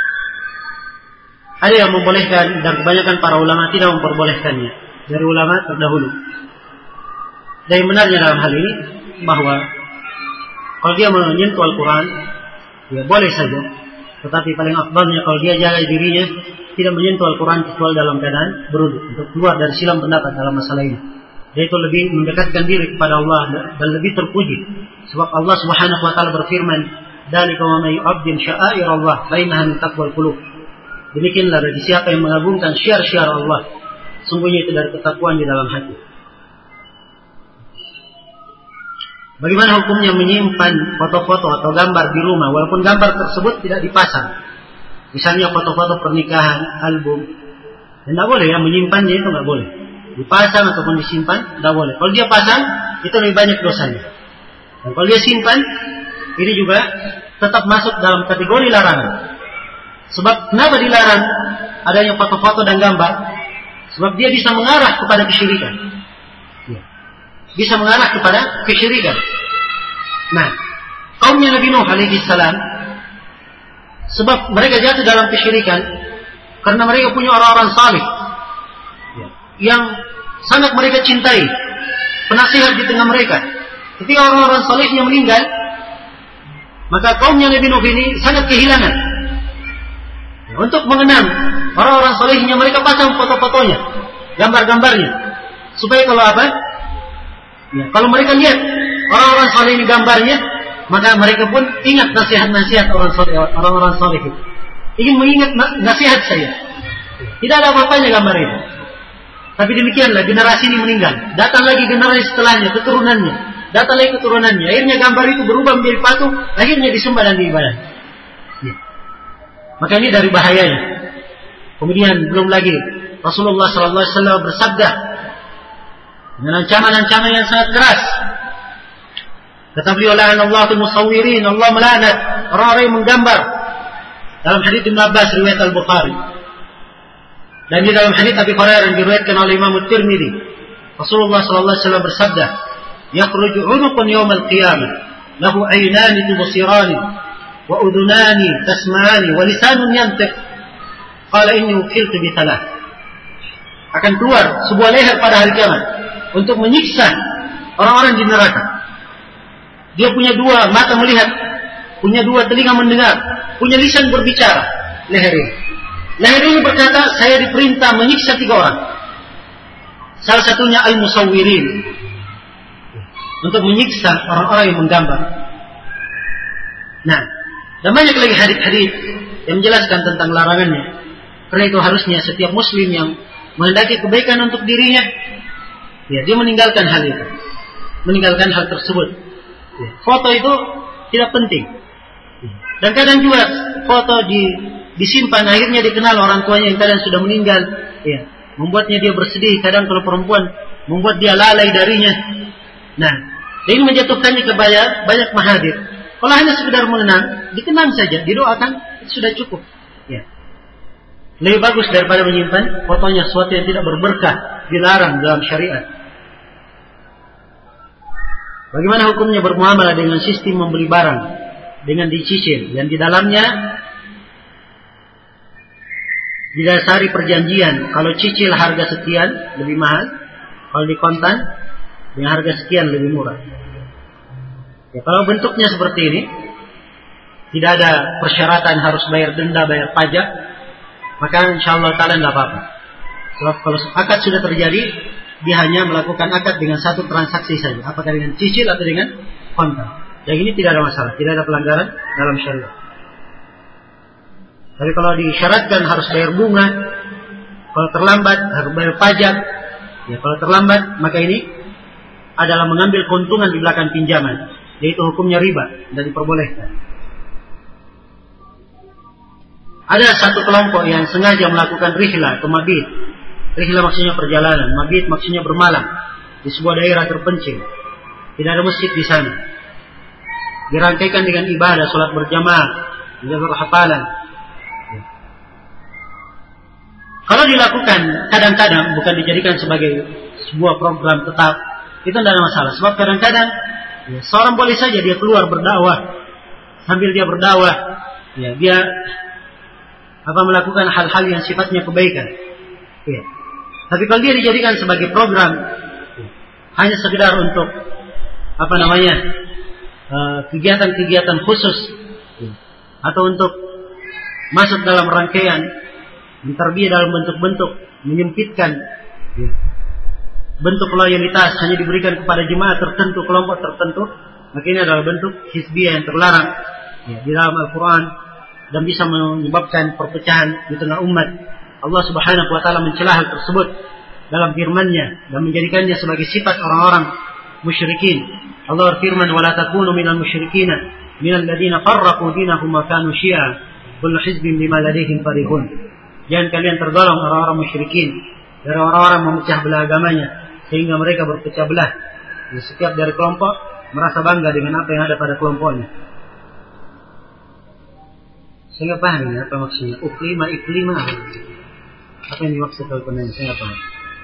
Ada yang membolehkan dan kebanyakan para ulama tidak memperbolehkannya dari ulama terdahulu. Dan yang benarnya dalam hal ini bahwa kalau dia menyentuh Al-Quran, ya boleh saja. Tetapi paling afdalnya kalau dia jaga dirinya tidak menyentuh Al-Quran kecuali dalam keadaan berwudu, untuk keluar dari silang pendapat dalam masalah ini. Dan itu lebih mendekatkan diri kepada Allah dan lebih terpuji. Sebab Allah Subhanahu wa taala berfirman, "Dzalika wa may yu'azzim sya'airallah fa innaha min taqwal qulub." Demikianlah bagi siapa yang mengagungkan syiar-syiar Allah, sungguhnya itu dari ketakwaan di dalam hati. Bagaimana hukumnya menyimpan foto-foto atau gambar di rumah walaupun gambar tersebut tidak dipasang? Misalnya foto-foto pernikahan, album. Tidak boleh ya, menyimpannya itu nggak boleh. Dipasang ataupun disimpan, tidak boleh. Kalau dia pasang, itu lebih banyak dosanya. Dan kalau dia simpan, ini juga tetap masuk dalam kategori larangan. Sebab kenapa dilarang adanya foto-foto dan gambar? Sebab dia bisa mengarah kepada kesyirikan. Bisa mengarah kepada kesyirikan. Nah, kaumnya Nabi Nuh alaihi salam, sebab mereka jatuh dalam kesyirikan karena mereka punya orang-orang saleh yang sangat mereka cintai, penasihat di tengah mereka. Ketika orang-orang salehnya meninggal, maka kaumnya Nabi Nuh ini sangat kehilangan. Untuk mengenang orang-orang salehnya, mereka pasang foto-fotonya, gambar-gambarnya, supaya kalau apa? Ya, kalau mereka lihat orang-orang saleh ini gambarnya, maka mereka pun ingat nasihat-nasihat orang saleh, orang-orang saleh itu. Ingin mengingat nasihat saya. Tidak ada apa-apanya gambar itu. Tapi demikianlah generasi ini meninggal. Datang lagi generasi setelahnya, keturunannya. Datang lagi keturunannya. Akhirnya gambar itu berubah menjadi patung. Akhirnya disembah dan diibadah. Ya. Maka ini dari bahayanya. Kemudian belum lagi Rasulullah sallallahu alaihi wasallam bersabda dengan ancaman-ancaman yang sangat keras. Kata beliau, la'anallahu al-musawwirin, Allah melaknat orang-orang yang menggambar. Dalam hadits Ibnu Abbas riwayat Al-Bukhari. Dan di dalam hadits Abi Hurairah yang diriwayatkan oleh Imam At-Tirmidzi, Rasulullah sallallahu alaihi wasallam bersabda, "Yakhruju 'unuqun yawm al-qiyamah, lahu 'aynani tubsirani, wa udhunani tasma'ani, wa lisanun yantiq. Qala inni ukiltu bi thalath." Akan keluar sebuah leher pada hari kiamat untuk menyiksa orang-orang di neraka. Dia punya dua mata melihat, punya dua telinga mendengar, punya lisan berbicara. Leher ini, leher ini berkata, saya diperintah menyiksa tiga orang. Salah satunya al-musawwirin, untuk menyiksa orang-orang yang menggambar. Nah, dan banyak lagi hadits-hadits yang menjelaskan tentang larangannya. Karena itu harusnya setiap muslim yang menghendaki kebaikan untuk dirinya, ya, dia meninggalkan hal itu, meninggalkan hal tersebut. Ya, foto itu tidak penting. Dan kadang juga foto di, disimpan, akhirnya dikenal orang tuanya yang kadang sudah meninggal. Ya, membuatnya dia bersedih. Kadang kalau perempuan membuat dia lalai darinya. Nah, ini menjatuhkannya ke banyak, banyak mahadir. Kalau hanya sekedar mengenang, dikenang saja, didoakan, itu sudah cukup. Ya. Lebih bagus daripada menyimpan fotonya sesuatu yang tidak berberkah, dilarang dalam syariat. Bagaimana hukumnya bermuamalah dengan sistem membeli barang dengan dicicil yang di dalamnya didasari perjanjian, kalau cicil harga sekian lebih mahal, kalau di kontan dengan harga sekian lebih murah. Ya, kalau bentuknya seperti ini, tidak ada persyaratan harus bayar denda, bayar pajak, maka insyaallah ta'ala tidak apa-apa. Sebab kalau akad sudah terjadi, dia hanya melakukan akad dengan satu transaksi saja, apakah dengan cicil atau dengan kontan. Yang ini tidak ada masalah, tidak ada pelanggaran dalam syariat. Tapi kalau disyaratkan harus bayar bunga, kalau terlambat harus bayar pajak, ya kalau terlambat maka ini adalah mengambil keuntungan di belakang pinjaman, yaitu hukumnya riba dan diperbolehkan. Ada satu kelompok yang sengaja melakukan rihlah atau mabit. Rihlah maksudnya perjalanan, mabit maksudnya bermalam di sebuah daerah terpencil. Tidak ada masjid di sana. Dirangkaikan dengan ibadah, salat berjamaah, menjaga hafalan. Kalau dilakukan kadang-kadang, bukan dijadikan sebagai sebuah program tetap, itu tidak ada masalah. Sebab kadang-kadang ya, seorang boleh saja dia keluar berdakwah, sambil dia berdakwah, ya, dia apa melakukan hal-hal yang sifatnya kebaikan. Ya. Tapi kalau dia dijadikan sebagai program, ya, hanya sekedar untuk apa namanya uh, kegiatan-kegiatan khusus, ya, atau untuk masuk dalam rangkaian menterbiah dalam bentuk-bentuk menyempitkan, ya, bentuk loyalitas hanya diberikan kepada jemaah tertentu, kelompok tertentu, maka ini adalah bentuk hizbiyah yang terlarang, ya, di dalam Al-Quran dan bisa menyebabkan perpecahan di tengah umat. Allah Subhanahu wa taala mencela hal tersebut dalam firman-Nya dan menjadikannya sebagai sifat orang-orang musyrikin. Allah berfirman, "Wa la takunu minal musyrikina minal ladzina farraqu dinahum wa kanu syi'a kullu hizbin bima ladaihim farihun." Jangan kalian tergolong orang-orang musyrikin, dari orang-orang memecah belah agamanya sehingga mereka berpecah belah. Dan setiap dari kelompok merasa bangga dengan apa yang ada pada kelompoknya. Saya nggak paham ya, apa maksudnya uklima iklima apa yang dimaksud oleh penanya, saya nggak paham.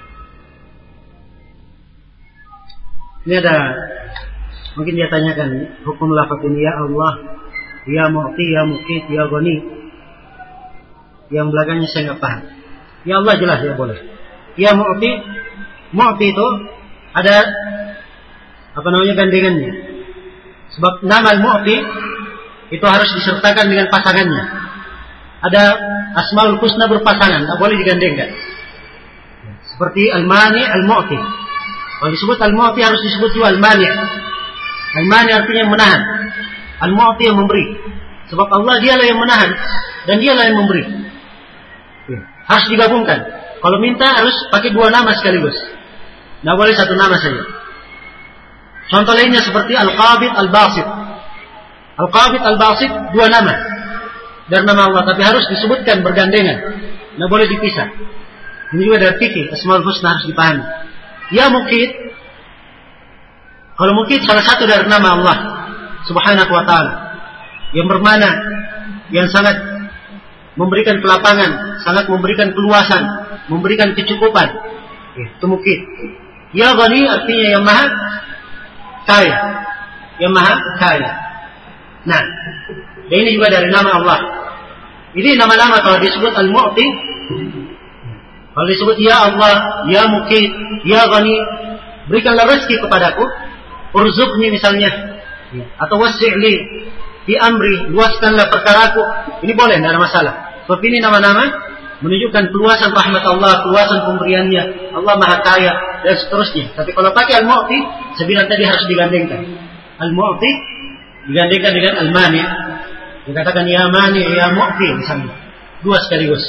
Ini ada mungkin dia tanyakan hukum lafaz ini, ya Allah, ya Mu'ti, ya Muqit, ya Ghani. Yang belakangnya saya nggak paham. Ya Allah jelas ya boleh. Ya Mu'ti, Mu'ti itu ada apa namanya gandengannya. Sebab nama Al-Mu'ti itu harus disertakan dengan pasangannya. Ada Asmaul Husna berpasangan, tak boleh digandengkan. Seperti Al-Mani, Al-Mu'ti. Kalau disebut Al-Mu'ti harus disebut juga Al-Mani. Al-Mani artinya yang menahan. Al-Mu'ti yang memberi. Sebab Allah dialah yang menahan dan dialah yang memberi. Harus digabungkan. Kalau minta harus pakai dua nama sekaligus. Tidak boleh satu nama saja. Contoh lainnya seperti Al-Qabid, Al-Basit. Al-Qabid, Al-Basit dua nama dari nama Allah, tapi harus disebutkan bergandengan. Tidak boleh dipisah. Ini juga dari fikih Asmaul Husna harus dipahami. Ya Muqit, kalau Muqit salah satu dari nama Allah Subhanahu wa ta'ala yang bermana, yang sangat memberikan kelapangan, sangat memberikan keluasan, memberikan kecukupan. Itu Muqit. Ya Ghani artinya yang maha kaya, yang maha kaya. Nah, dan ini juga dari nama Allah. Ini nama-nama kalau disebut Al-Mu'ti, kalau disebut Ya Allah, Ya Muqit, Ya Ghani, berikanlah rezeki kepadaku, urzuqni misalnya, atau wasi'li fi amri, luaskanlah perkaraku. Ini boleh, tidak ada masalah. Sebab ini nama-nama menunjukkan keluasan rahmat Allah, keluasan pemberiannya. Allah Maha Kaya dan seterusnya. Tapi kalau pakai Al-Mu'ti, saya bilang tadi harus digandengkan. Al-Mu'ti digandengkan dengan Al-Mani. Dikatakan Ya Mani, Ya Mu'ti misalnya. Dua sekaligus.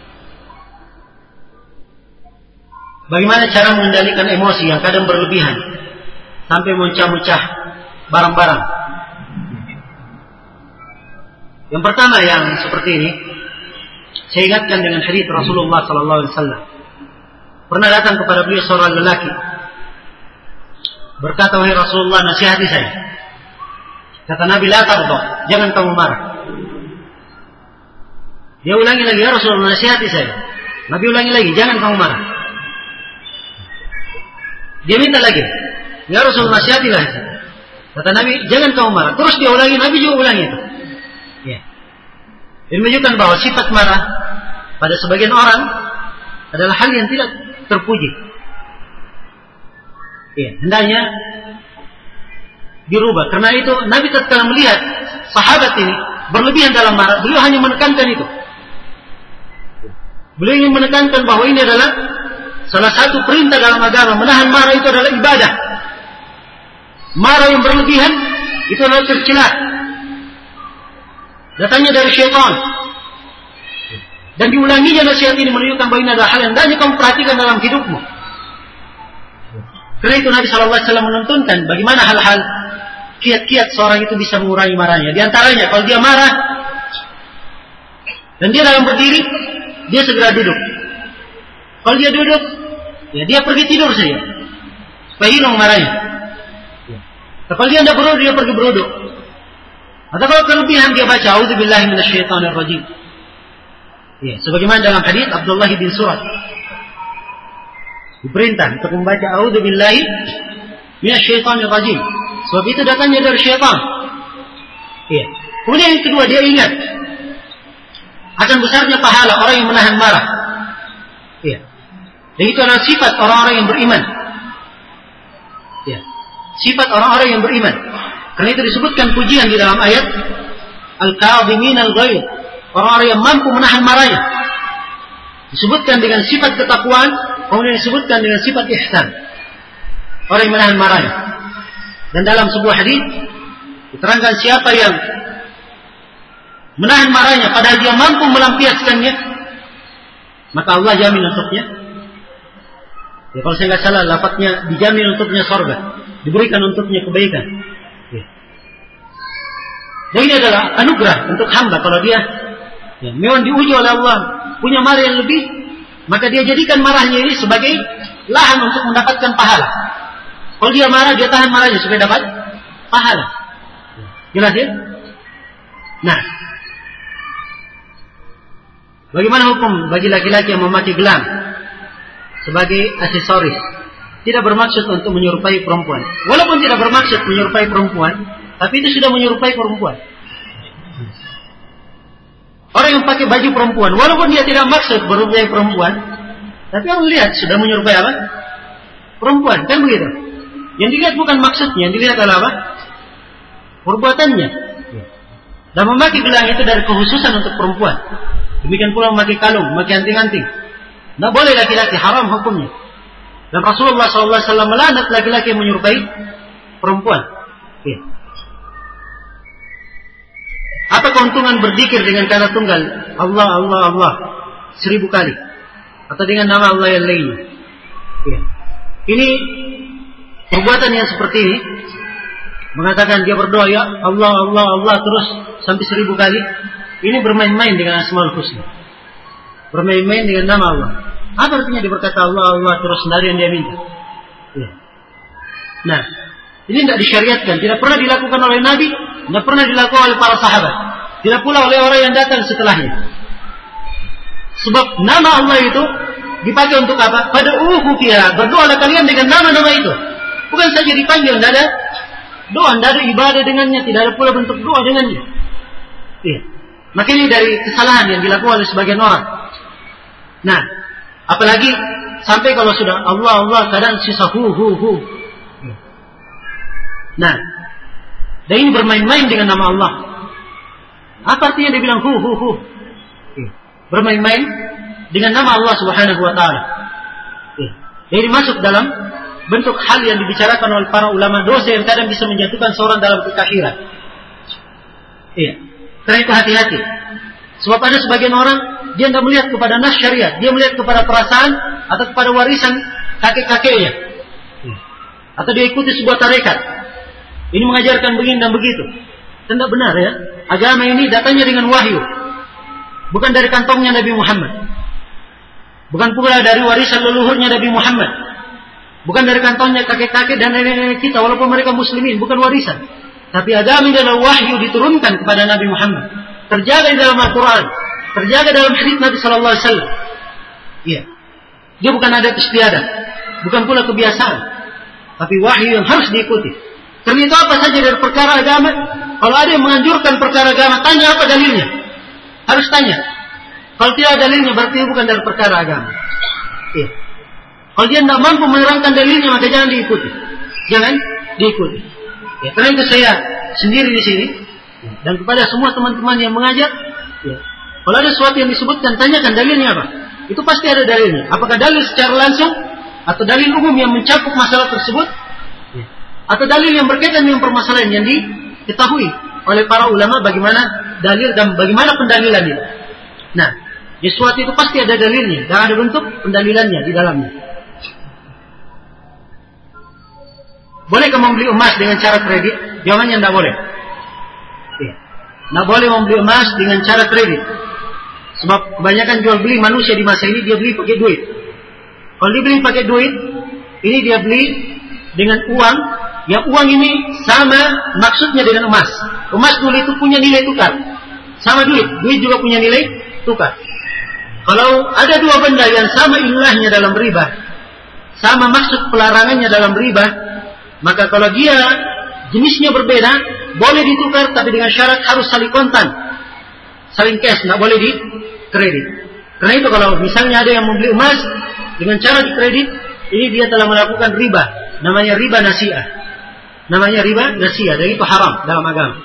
Bagaimana cara mengendalikan emosi yang kadang berlebihan sampai mencah-mecah barang-barang? Yang pertama yang seperti ini, saya ingatkan dengan hadits Rasulullah sallallahu alaihi wasallam. Pernah datang kepada beliau seorang lelaki, berkata, "Wahai Rasulullah, nasihati saya." Kata Nabi, "La taghdab, jangan kamu marah." Dia ulangi lagi, "Ya Rasulullah, nasihati saya." Nabi ulangi lagi, "Jangan kamu marah." Dia minta lagi, "Ya Rasulullah, nasihatilah." Kata Nabi, "Jangan kamu marah." Terus dia ulangi, Nabi juga ulangi itu. Ya. Ini menunjukkan bahwa sifat marah pada sebagian orang adalah hal yang tidak terpuji. Ya, hendaknya dirubah. Karena itu Nabi tatkala melihat sahabat ini berlebihan dalam marah, beliau hanya menekankan itu. Beliau ingin menekankan bahwa ini adalah salah satu perintah dalam agama, menahan marah itu adalah ibadah. Marah yang berlebihan itu adalah tercela. Datangnya dari syaitan. Dan diulanginya nasihat ini menunjukkan bahwa ini adalah hal yang hendaknya kamu perhatikan dalam hidupmu. Karena itu Nabi shallallahu alaihi wasallam menuntunkan bagaimana hal-hal kiat-kiat seorang itu bisa mengurangi marahnya. Di antaranya kalau dia marah dan dia dalam berdiri, dia segera duduk. Kalau dia duduk, ya dia pergi tidur saja supaya hilang marahnya. Tapi kalau dia tidak berduduk, dia pergi berduduk. Atau kalau kelebihan dia baca A'udzubillahi minasyaitonir rajim. Ya, sebagaimana dalam hadis Abdullah bin Surat diperintah untuk membaca A'udzubillahi minasyaitonir rajim. Sebab itu datangnya dari syaitan. Ya. Kemudian yang kedua, dia ingat akan besarnya pahala orang yang menahan marah. Ya. Dan itu adalah sifat orang-orang yang beriman. Ya. Sifat orang-orang yang beriman. Karena itu disebutkan pujian di dalam ayat Al-Kadhimin Al-Ghaidh, orang-orang yang mampu menahan marahnya. Disebutkan dengan sifat ketakwaan, kemudian disebutkan dengan sifat ihsan, orang yang menahan marahnya. Dan dalam sebuah hadis diterangkan siapa yang menahan marahnya padahal dia mampu melampiaskannya, maka Allah jamin untuknya. Ya, kalau saya nggak salah, lafadznya dijamin untuknya surga. diberikan untuknya kebaikan. Ya. Dan ini adalah anugerah untuk hamba kalau dia ya, memang diuji oleh Allah, punya marah yang lebih, maka dia jadikan marahnya ini sebagai lahan untuk mendapatkan pahala. Kalau dia marah, dia tahan marahnya supaya dapat pahala. Jelas ya? Nah, bagaimana hukum bagi laki-laki yang memakai gelang sebagai aksesoris? Tidak bermaksud untuk menyerupai perempuan. Walaupun tidak bermaksud menyerupai perempuan, tapi itu sudah menyerupai perempuan. Orang yang pakai baju perempuan, walaupun dia tidak maksud menyerupai perempuan, tapi orang lihat sudah menyerupai apa? Perempuan, kan begitu? Yang dilihat bukan maksudnya, yang dilihat adalah apa? Perbuatannya. Dan memakai gelang itu dari kekhususan untuk perempuan. Demikian pula memakai kalung, memakai anting-anting. Tidak boleh laki-laki, haram hukumnya. Dan Rasulullah shallallahu alaihi wasallam melaknat laki-laki yang menyerupai perempuan. Ya. Apa keuntungan berzikir dengan kata tunggal Allah, Allah, Allah seribu kali, atau dengan nama Allah yang lainnya? Ya. Ini perbuatan yang seperti ini, mengatakan dia berdoa ya Allah, Allah, Allah terus sampai seribu kali. Ini bermain-main dengan Asmaul Husna, bermain-main dengan nama Allah. Apa artinya dia berkata Allah, Allah terus sendiri yang dia minta? Ya. Nah, ini tidak disyariatkan, tidak pernah dilakukan oleh Nabi, tidak pernah dilakukan oleh para sahabat, tidak pula oleh orang yang datang setelahnya. Sebab nama Allah itu dipakai untuk apa? Pada uhu fiha, berdoalah kalian dengan nama-nama itu. Bukan saja dipanggil, tidak ada doa, tidak ada ibadah dengannya, tidak ada pula bentuk doa dengannya. Ya. Maka ini dari kesalahan yang dilakukan oleh sebagian orang. Nah, apalagi sampai kalau sudah Allah, Allah kadang sisa hu, hu, hu. Nah, dan ini bermain-main dengan nama Allah. Apa artinya dia bilang hu, hu, hu? Bermain-main dengan nama Allah subhanahu wa ta'ala. Jadi masuk dalam bentuk hal yang dibicarakan oleh para ulama, dosa yang kadang bisa menjatuhkan seorang dalam kekafiran. Iya. Karena itu hati-hati. Sebab ada sebagian orang, dia tidak melihat kepada nas syariat, dia melihat kepada perasaan atau kepada warisan kakek-kakeknya, atau dia ikuti sebuah tarekat. Ini mengajarkan begini dan begitu. Tidak benar ya. Agama ini datangnya dengan wahyu, bukan dari kantongnya Nabi Muhammad, bukan pula dari warisan leluhurnya Nabi Muhammad, bukan dari kantongnya kakek-kakek dan nenek-nenek kita, walaupun mereka muslimin, bukan warisan. Tapi agama ini adalah wahyu diturunkan kepada Nabi Muhammad, terjaga di dalam Al-Quran, terjaga dalam hadits Nabi Sallallahu Alaihi Wasallam. Iya, dia bukan adat istiadat, bukan pula kebiasaan, tapi wahyu yang harus diikuti. Karena itu apa saja dari perkara agama, kalau ada yang menganjurkan perkara agama, tanya apa dalilnya. Harus tanya. Kalau tidak ada dalilnya, berarti bukan dari perkara agama. Iya. Kalau dia tidak mampu menerangkan dalilnya, maka jangan diikuti. Jangan diikuti. Ya, karena itu saya sendiri di sini, dan kepada semua teman-teman yang mengajar, ya, kalau ada sesuatu yang disebutkan, tanyakan dalilnya apa. Itu pasti ada dalilnya. Apakah dalil secara langsung, atau dalil umum yang mencakup masalah tersebut, ya, atau dalil yang berkaitan dengan permasalahan yang diketahui oleh para ulama bagaimana dalil dan bagaimana pendalilan itu. Nah, sesuatu itu pasti ada dalilnya dan ada bentuk pendalilannya di dalamnya. Bolehkah membeli emas dengan cara kredit? Jawabannya tidak boleh. Tidak boleh membeli emas dengan cara kredit. Sebab kebanyakan jual beli manusia di masa ini dia beli pakai duit. Kalau dia beli pakai duit, ini dia beli dengan uang. Yang uang ini sama maksudnya dengan emas. Emas dulu itu punya nilai tukar. Sama duit. Duit juga punya nilai tukar. Kalau ada dua benda yang sama ilahnya dalam riba, sama maksud pelarangannya dalam riba, maka kalau dia jenisnya berbeda, boleh ditukar tapi dengan syarat harus saling kontan, saling cash, tidak boleh di kredit. Karena itu kalau misalnya ada yang membeli emas dengan cara di kredit, ini dia telah melakukan riba, namanya riba nasi'ah, namanya riba nasi'ah, dan itu haram dalam agama.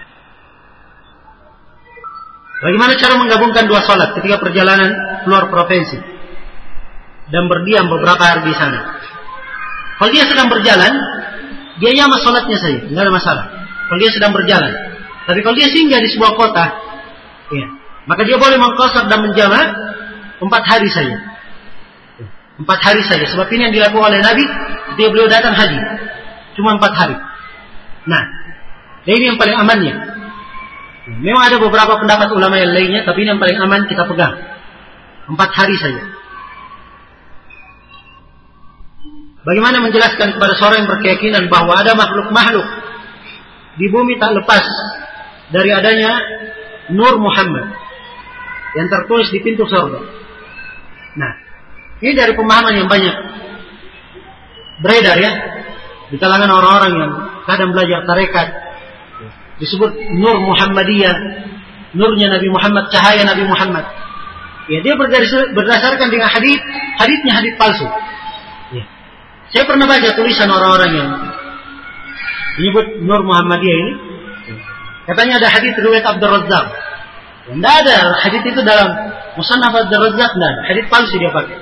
Bagaimana cara menggabungkan dua salat ketika perjalanan keluar provinsi dan berdiam beberapa hari di sana? Kalau dia sedang berjalan, dia nyama salatnya saja, tidak ada masalah. Kalau dia sedang berjalan, tapi kalau dia singgah di sebuah kota, ya, maka dia boleh mengqasar dan menjama empat hari saja. Empat hari saja. Sebab ini yang dilakukan oleh Nabi ketika beliau datang haji. Cuma empat hari. Nah, ini yang paling amannya. Memang ada beberapa pendapat ulama yang lainnya, tapi ini yang paling aman kita pegang. Empat hari saja. Bagaimana menjelaskan kepada seorang yang berkeyakinan bahwa ada makhluk-makhluk di bumi tak lepas dari adanya Nur Muhammad yang tertulis di pintu surga. Nah, ini dari pemahaman yang banyak beredar ya di kalangan orang-orang yang kadang belajar tarekat, disebut Nur Muhammadiyah, nurnya Nabi Muhammad, cahaya Nabi Muhammad. Ya, dia berdasarkan dengan hadis, hadisnya hadis palsu. Ya. Saya pernah baca tulisan orang-orang yang menyebut Nur Muhammadiyah ini. Katanya ada hadis riwayat Abdul Razzaq. Tidak ada hadis itu dalam Musannaf Abdul Razzaq, tidak ada. Hadis palsu dia pakai.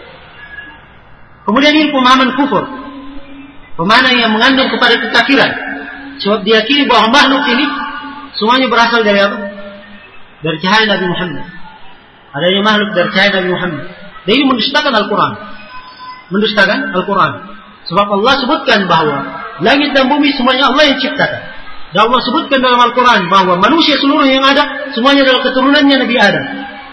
Kemudian ini pemahaman kufur, pemahaman yang mengandung kepada kekafiran. Sebab diyakini bahwa makhluk ini semuanya berasal dari apa? Dari cahaya Nabi Muhammad. Adanya makhluk dari cahaya Nabi Muhammad. Dan ini mendustakan Al-Quran. Mendustakan Al-Quran. Sebab Allah sebutkan bahwa langit dan bumi semuanya Allah yang ciptakan. Dan Allah sebutkan dalam Al-Quran bahwa manusia seluruh yang ada semuanya adalah keturunannya Nabi Adam.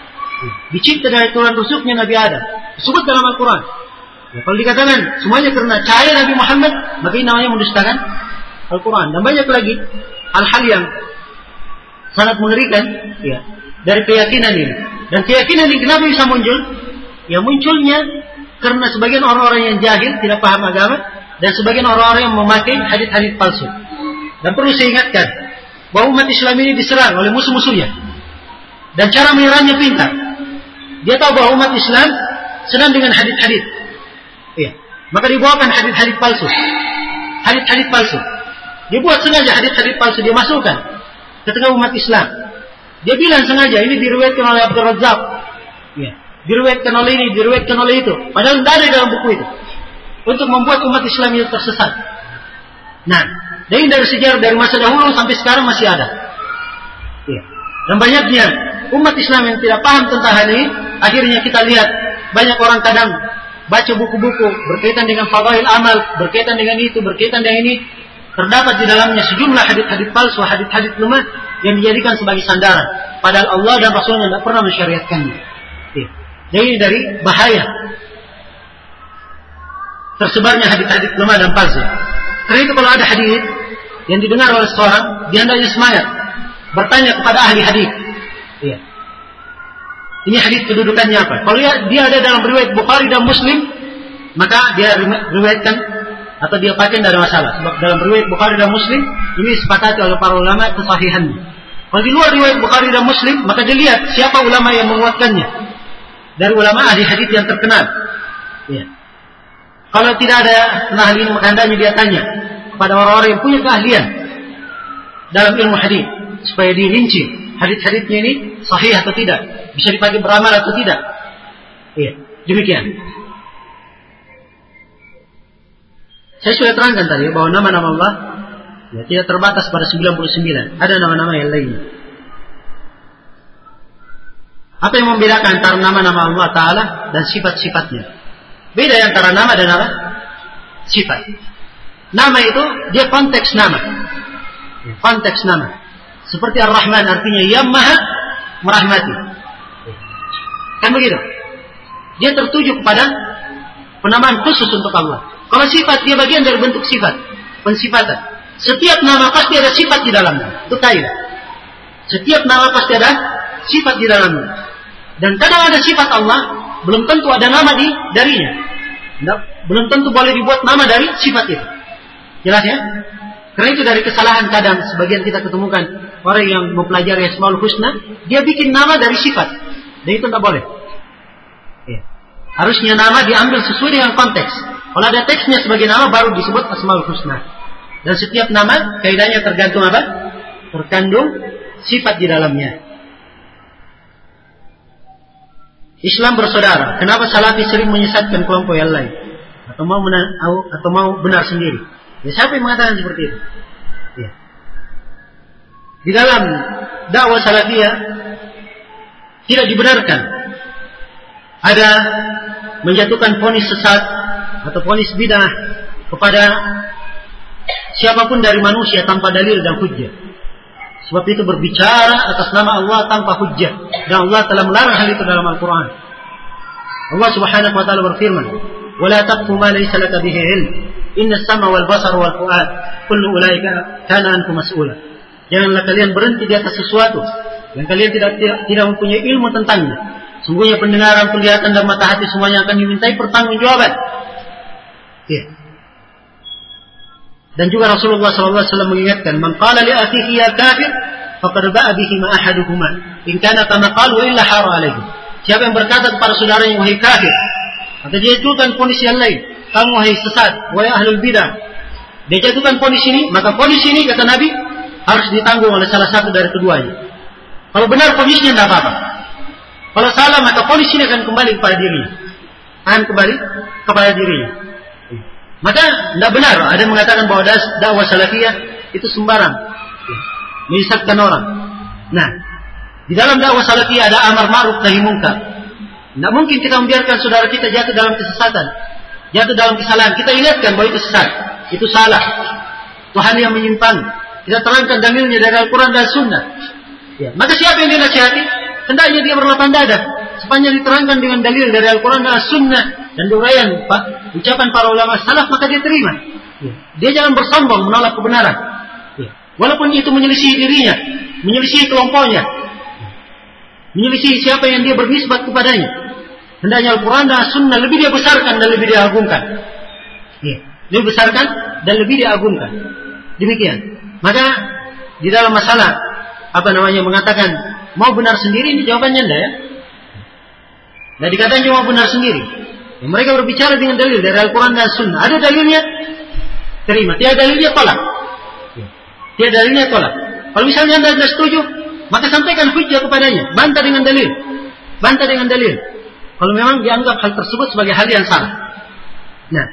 Dicipta dari tulang rusuknya Nabi Adam. Disebut dalam Al-Quran. Ya, kalau dikatakan semuanya karena cahaya Nabi Muhammad, maka ini namanya mendustakan Al-Quran. Dan banyak lagi hal-hal yang sangat mengerikan ya, dari keyakinan ini. Dan keyakinan ini kenapa bisa muncul? Ya munculnya karena sebagian orang-orang yang jahil, tidak paham agama, dan sebagian orang-orang yang memakai hadis-hadis palsu. Dan perlu saya ingatkan bahwa umat Islam ini diserang oleh musuh-musuhnya. Dan cara menyerangnya pintar. Dia tahu bahwa umat Islam senang dengan hadis-hadis. Ya. Maka dibawakan hadis-hadis palsu. Hadis-hadis palsu. Dia buat sengaja hadis-hadis palsu, dia masukkan ke tengah umat Islam. Dia bilang sengaja ini diriwayatkan oleh Abdul Razzaq. Ya. Diriwayatkan oleh ini, diriwayatkan oleh itu. Padahal tidak ada dalam buku itu. Untuk membuat umat Islam itu tersesat. Nah, dan ini dari sejarah dari masa dahulu sampai sekarang masih ada. Ya. Dan banyaknya umat Islam yang tidak paham tentang hal ini, akhirnya kita lihat banyak orang kadang baca buku-buku berkaitan dengan fadail amal, berkaitan dengan itu, berkaitan dengan ini. Terdapat di dalamnya sejumlah hadis-hadis palsu, hadis-hadis lemah yang dijadikan sebagai sandaran. Padahal Allah dan Rasulnya tidak pernah mensyariatkannya. Ya. Jadi ini dari bahaya tersebarnya hadis-hadis lemah dan palsu. Karena itu kalau ada hadis yang didengar oleh seorang, dia hendaknya semangat bertanya kepada ahli hadis. Ya. Ini hadis kedudukannya apa? Kalau dia ada dalam riwayat Bukhari dan Muslim, maka dia riwayatkan atau dia pakai tidak ada masalah. Sebab dalam riwayat Bukhari dan Muslim ini disepakati oleh para ulama kesahihannya. Kalau di luar riwayat Bukhari dan Muslim, maka dilihat siapa ulama yang menguatkannya. Dari ulama ahli hadis yang terkenal. Ya. Kalau tidak ada ahli ini, maka hendaknya dia tanya kepada orang-orang yang punya keahlian dalam ilmu hadis supaya dirinci hadis-hadisnya ini sahih atau tidak, bisa dipakai beramal atau tidak. Iya, demikian. Saya sudah terangkan tadi bahwa nama-nama Allah ya, tidak terbatas pada sembilan puluh sembilan. Ada nama-nama yang lainnya. Apa yang membedakan antara nama-nama Allah Ta'ala dan sifat-sifatnya? Beda antara nama dan nama sifat. Nama itu dia konteks nama. Konteks nama. Seperti Ar-Rahman artinya yang maha merahmati. Kan begitu? Dia tertuju kepada penamaan khusus untuk Allah. Kalau sifat dia bagian dari bentuk sifat, pensifatan. Setiap nama pasti ada sifat di dalamnya. Itu kaidah. Setiap nama pasti ada sifat di dalamnya. Dan kadang ada sifat Allah, belum tentu ada nama di darinya. Nah, belum tentu boleh dibuat nama dari sifat itu. Jelas ya? Karena itu dari kesalahan kadang sebagian kita ketemukan orang yang mempelajari Asmaul Husna, dia bikin nama dari sifat. Dan itu tidak boleh. Ya. Harusnya nama diambil sesuai dengan konteks. Kalau ada teksnya sebagai nama baru disebut Asmaul Husna. Dan setiap nama kaidahnya tergantung apa? Terkandung sifat di dalamnya. Islam bersaudara. Kenapa Salafi sering menyesatkan kelompok yang lain? Atau mau benar, atau mau benar sendiri? Ya, siapa yang mengatakan seperti itu? Ya. Di dalam dakwah Salafiyah tidak dibenarkan ada menjatuhkan vonis sesat atau vonis bidah kepada siapapun dari manusia tanpa dalil dan hujjah. Sebab itu berbicara atas nama Allah tanpa hujjah. Dan Allah telah melarang hal itu dalam Al-Quran. Allah subhanahu wa ta'ala berfirman, وَلَا تَقْفُ مَا لَيْسَ لَكَ بِهِ عِلْمٍ إِنَّ السَّمْعَ وَالْبَصَرَ وَالْفُؤَادَ كُلُّ أُولَئِكَ كَانَ عَنْهُ مسؤولا. Janganlah kalian berhenti di atas sesuatu yang kalian tidak tidak mempunyai ilmu tentangnya. Sungguhnya pendengaran, penglihatan dan mata hati semuanya akan dimintai pertanggungjawaban. Ya. Dan juga Rasulullah sallallahu alaihi wasallam mengingatkan, "Man qala li akhihi ya kafir, faqad ba'a bihi ma ahaduhuma. In kana kama qalu illa hara alaihi." Siapa yang berkata kepada saudaranya wahai kafir, maka dia jatuhkan ponis yang lain. Kamu wahai sesat, wahai ahlul bidah. Dia jatuhkan ponis ini, maka ponis ini kata Nabi harus ditanggung oleh salah satu dari keduanya. Kalau benar ponisnya tidak apa-apa. Kalau salah maka ponis ini akan kembali kepada dirinya. Akan kembali kepada dirinya. Maka tidak benar ada yang mengatakan bahwa dakwah salafiyah itu sembarang, menyesatkan orang. Nah, di dalam dakwah salafiyah ada amar ma'ruf nahi munkar. Tidak mungkin kita membiarkan saudara kita jatuh dalam kesesatan, jatuh dalam kesalahan. Kita ingatkan bahwa itu sesat, itu salah, itu hal yang menyimpang. Kita terangkan dalilnya dari Al-Quran dan Sunnah. Ya. Maka siapa yang dinasihati? Hendaknya dia berlapang dada. Sepanjang diterangkan dengan dalil dari Al-Quran dan Sunnah dan uraian Pak, ucapan para ulama salaf, maka dia terima. Ya. Dia jangan bersombong menolak kebenaran. Ya. Walaupun itu menyelisih dirinya, menyelisih kelompoknya, menyelisih siapa yang dia bernisbat kepadanya. Hendaknya Al-Quran dan Sunnah lebih dia besarkan dan lebih dia agungkan. Ya. Lebih besarkan dan lebih dia agungkan. Demikian. Maka di dalam masalah apa namanya mengatakan mau benar sendiri, ini jawabannya enggak ya. Nah dikatakan cuma benar sendiri. Ya, mereka berbicara dengan dalil dari Al-Quran dan Sunnah. Ada dalilnya, terima. Tiada dalilnya, tolak. Tiada dalilnya, tolak. Kalau misalnya anda tidak setuju, maka sampaikan hujjah kepadanya. Bantah dengan dalil. Bantah dengan dalil. Kalau memang dianggap hal tersebut sebagai hal yang salah. Nah.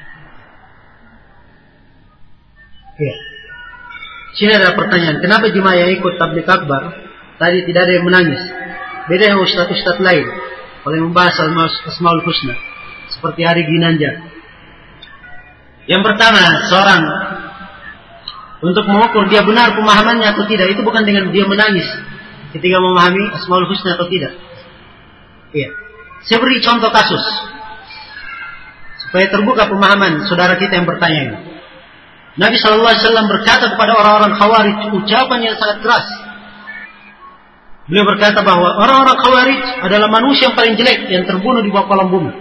Ya. Sini ada pertanyaan, kenapa jemaah yang ikut tabligh akbar tadi tidak ada yang menangis? Beda yang ustaz-ustaz lain kalau membahas Asmaul Husna seperti Hari Ginanjar. Yang pertama, seorang untuk mengukur dia benar pemahamannya atau tidak, itu bukan dengan dia menangis ketika memahami Asmaul Husna atau tidak. Iya. Saya beri contoh kasus supaya terbuka pemahaman saudara kita yang bertanya ini. Nabi shallallahu alaihi wasallam berkata kepada orang-orang Khawarij ucapan yang sangat keras. Beliau berkata bahwa orang-orang Khawarij adalah manusia yang paling jelek yang terbunuh di bawah kolong bumi.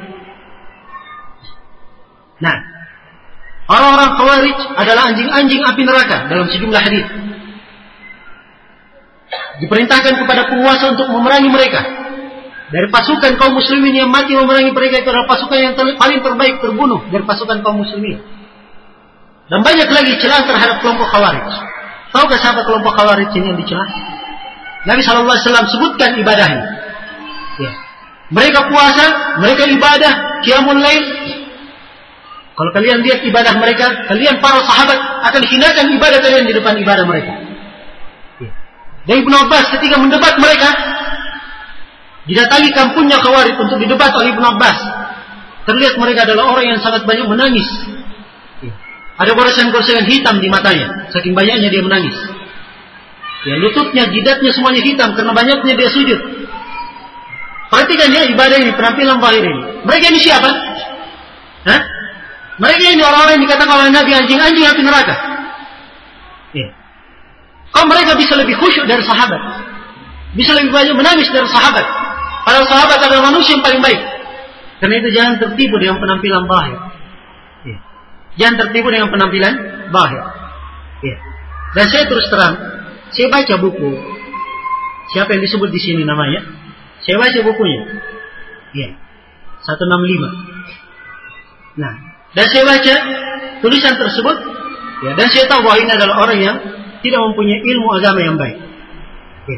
Nah, orang-orang Khawarij adalah anjing-anjing api neraka dalam sejumlah hadis. Diperintahkan kepada penguasa untuk memerangi mereka. Dari pasukan kaum muslimin yang mati memerangi mereka itu adalah pasukan yang ter- paling terbaik terbunuh dari pasukan kaum muslimin. Dan banyak lagi celaan terhadap kelompok Khawarij. Tahukah siapa kelompok Khawarij ini yang dicela? Nabi shallallahu alaihi wasallam sebutkan ibadahnya. Ya. Mereka puasa, mereka ibadah, qiyamul lail. Kalau kalian lihat ibadah mereka, kalian para sahabat akan hinakan ibadah kalian di depan ibadah mereka. Ya. Dan Ibnu Abbas ketika mendebat mereka, didatangi kampungnya Khawarij untuk didebat oleh Ibnu Abbas. Terlihat mereka adalah orang yang sangat banyak menangis. Ada goresan-goresan hitam di matanya, saking banyaknya dia menangis. Ya, lututnya, jidatnya semuanya hitam karena banyaknya dia sujud. Perhatikan ya ibadah ini, penampilan zahir ini. Mereka ini siapa? Hah? Mereka ini orang-orang yang dikatakan oleh Nabi anjing-anjing api neraka. Ya. Kok mereka bisa lebih khusyuk dari sahabat? Bisa lebih banyak menangis dari sahabat? Padahal sahabat adalah manusia yang paling baik. Karena itu jangan tertipu dengan penampilan zahir. Ya. Jangan tertipu dengan penampilan zahir. Ya. Dan saya terus terang, saya baca buku. Siapa yang disebut di sini namanya? Saya baca bukunya. Ya. seratus enam puluh lima. Nah, dan saya baca tulisan tersebut, ya, dan saya tahu bahwa ini adalah orang yang tidak mempunyai ilmu agama yang baik. Ya.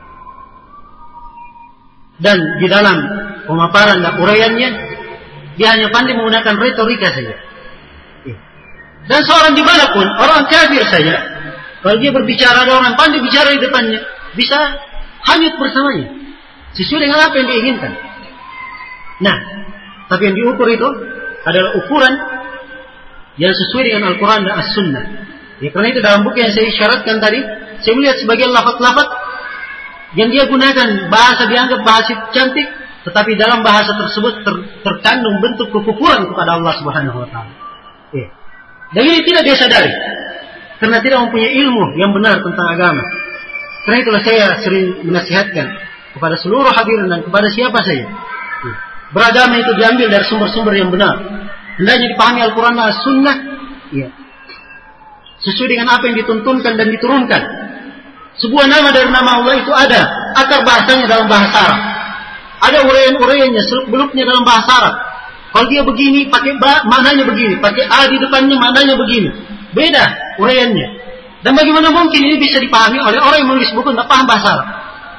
Dan di dalam pemaparan dan uraiannya, dia hanya pandai menggunakan retorika saja. Ya. Dan seorang di mana pun, orang kafir saja, kalau dia berbicara, ada orang pandai bicara di depannya, bisa hanyut bersamanya, sesuai dengan apa yang dia inginkan. Nah, tapi yang diukur itu adalah ukuran yang sesuai dengan Al-Quran dan As-Sunnah. Ya, karena itu dalam buku yang saya isyaratkan tadi, saya melihat sebagian lafaz-lafaz yang dia gunakan bahasa dianggap bahasa cantik, tetapi dalam bahasa tersebut ter, terkandung bentuk kekufuran kepada Allah Subhanahu wa taala. Ya. Dan ini tidak dia sadari karena tidak mempunyai ilmu yang benar tentang agama. Karena itulah saya sering menasihatkan kepada seluruh hadirin dan kepada siapa saja. Ya. Beragama itu diambil dari sumber-sumber yang benar. Hendaknya dipahami Al-Quran dan As-Sunnah. Ya. Sesuai dengan apa yang dituntunkan dan diturunkan. Sebuah nama dari nama Allah itu ada akar bahasanya dalam bahasa Arab. Ada uraian-uraiannya, seluk-beluknya dalam bahasa Arab. Kalau dia begini, pakai ba, maknanya begini. Pakai A di depannya, maknanya begini. Beda uraiannya. Dan bagaimana mungkin ini bisa dipahami oleh orang yang menulis buku tidak paham bahasa Arab?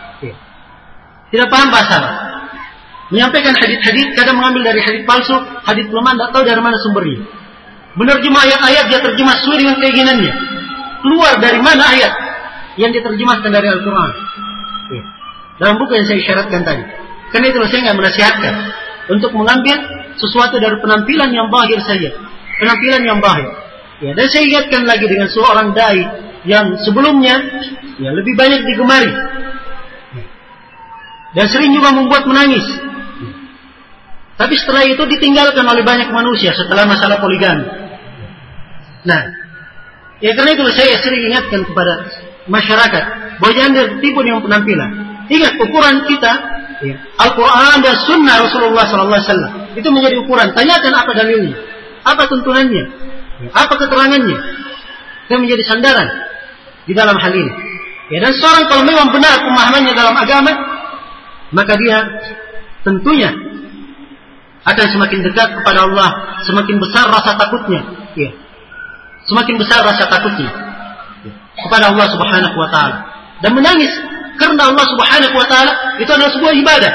Tidak paham bahasa Arab. Menyampaikan hadis-hadis, kadang mengambil dari hadis palsu, hadis lemah, tidak tahu dari mana sumbernya. Menerjemah ayat-ayat, dia terjemah sesuai dengan keinginannya. Keluar dari mana ayat yang diterjemahkan dari Al-Quran. Ya. Dalam buku yang saya isyaratkan tadi. Karena itu saya nggak menasihatkan untuk mengambil sesuatu dari penampilan yang bahir saja. Penampilan yang bahir. Ya, dan saya ingatkan lagi dengan seorang dai yang sebelumnya ya, lebih banyak digemari. Ya. Dan sering juga membuat menangis. Ya. Tapi setelah itu ditinggalkan oleh banyak manusia setelah masalah poligami. Nah, ya karena itu saya sering ingatkan kepada masyarakat bahwa jangan tertipu dengan penampilan. Ingat ukuran kita, ya, Al-Quran dan Sunnah Rasulullah Sallallahu Alaihi Wasallam itu menjadi ukuran. Tanyakan apa dalilnya, apa tuntunannya, ya, apa keterangannya. Itu menjadi sandaran di dalam hal ini. Ya, dan seorang kalau memang benar pemahamannya dalam agama, maka dia tentunya akan semakin dekat kepada Allah, semakin besar rasa takutnya. Ya. Semakin besar rasa takutnya kepada Allah Subhanahu wa taala. Dan menangis karena Allah Subhanahu wa taala itu adalah sebuah ibadah.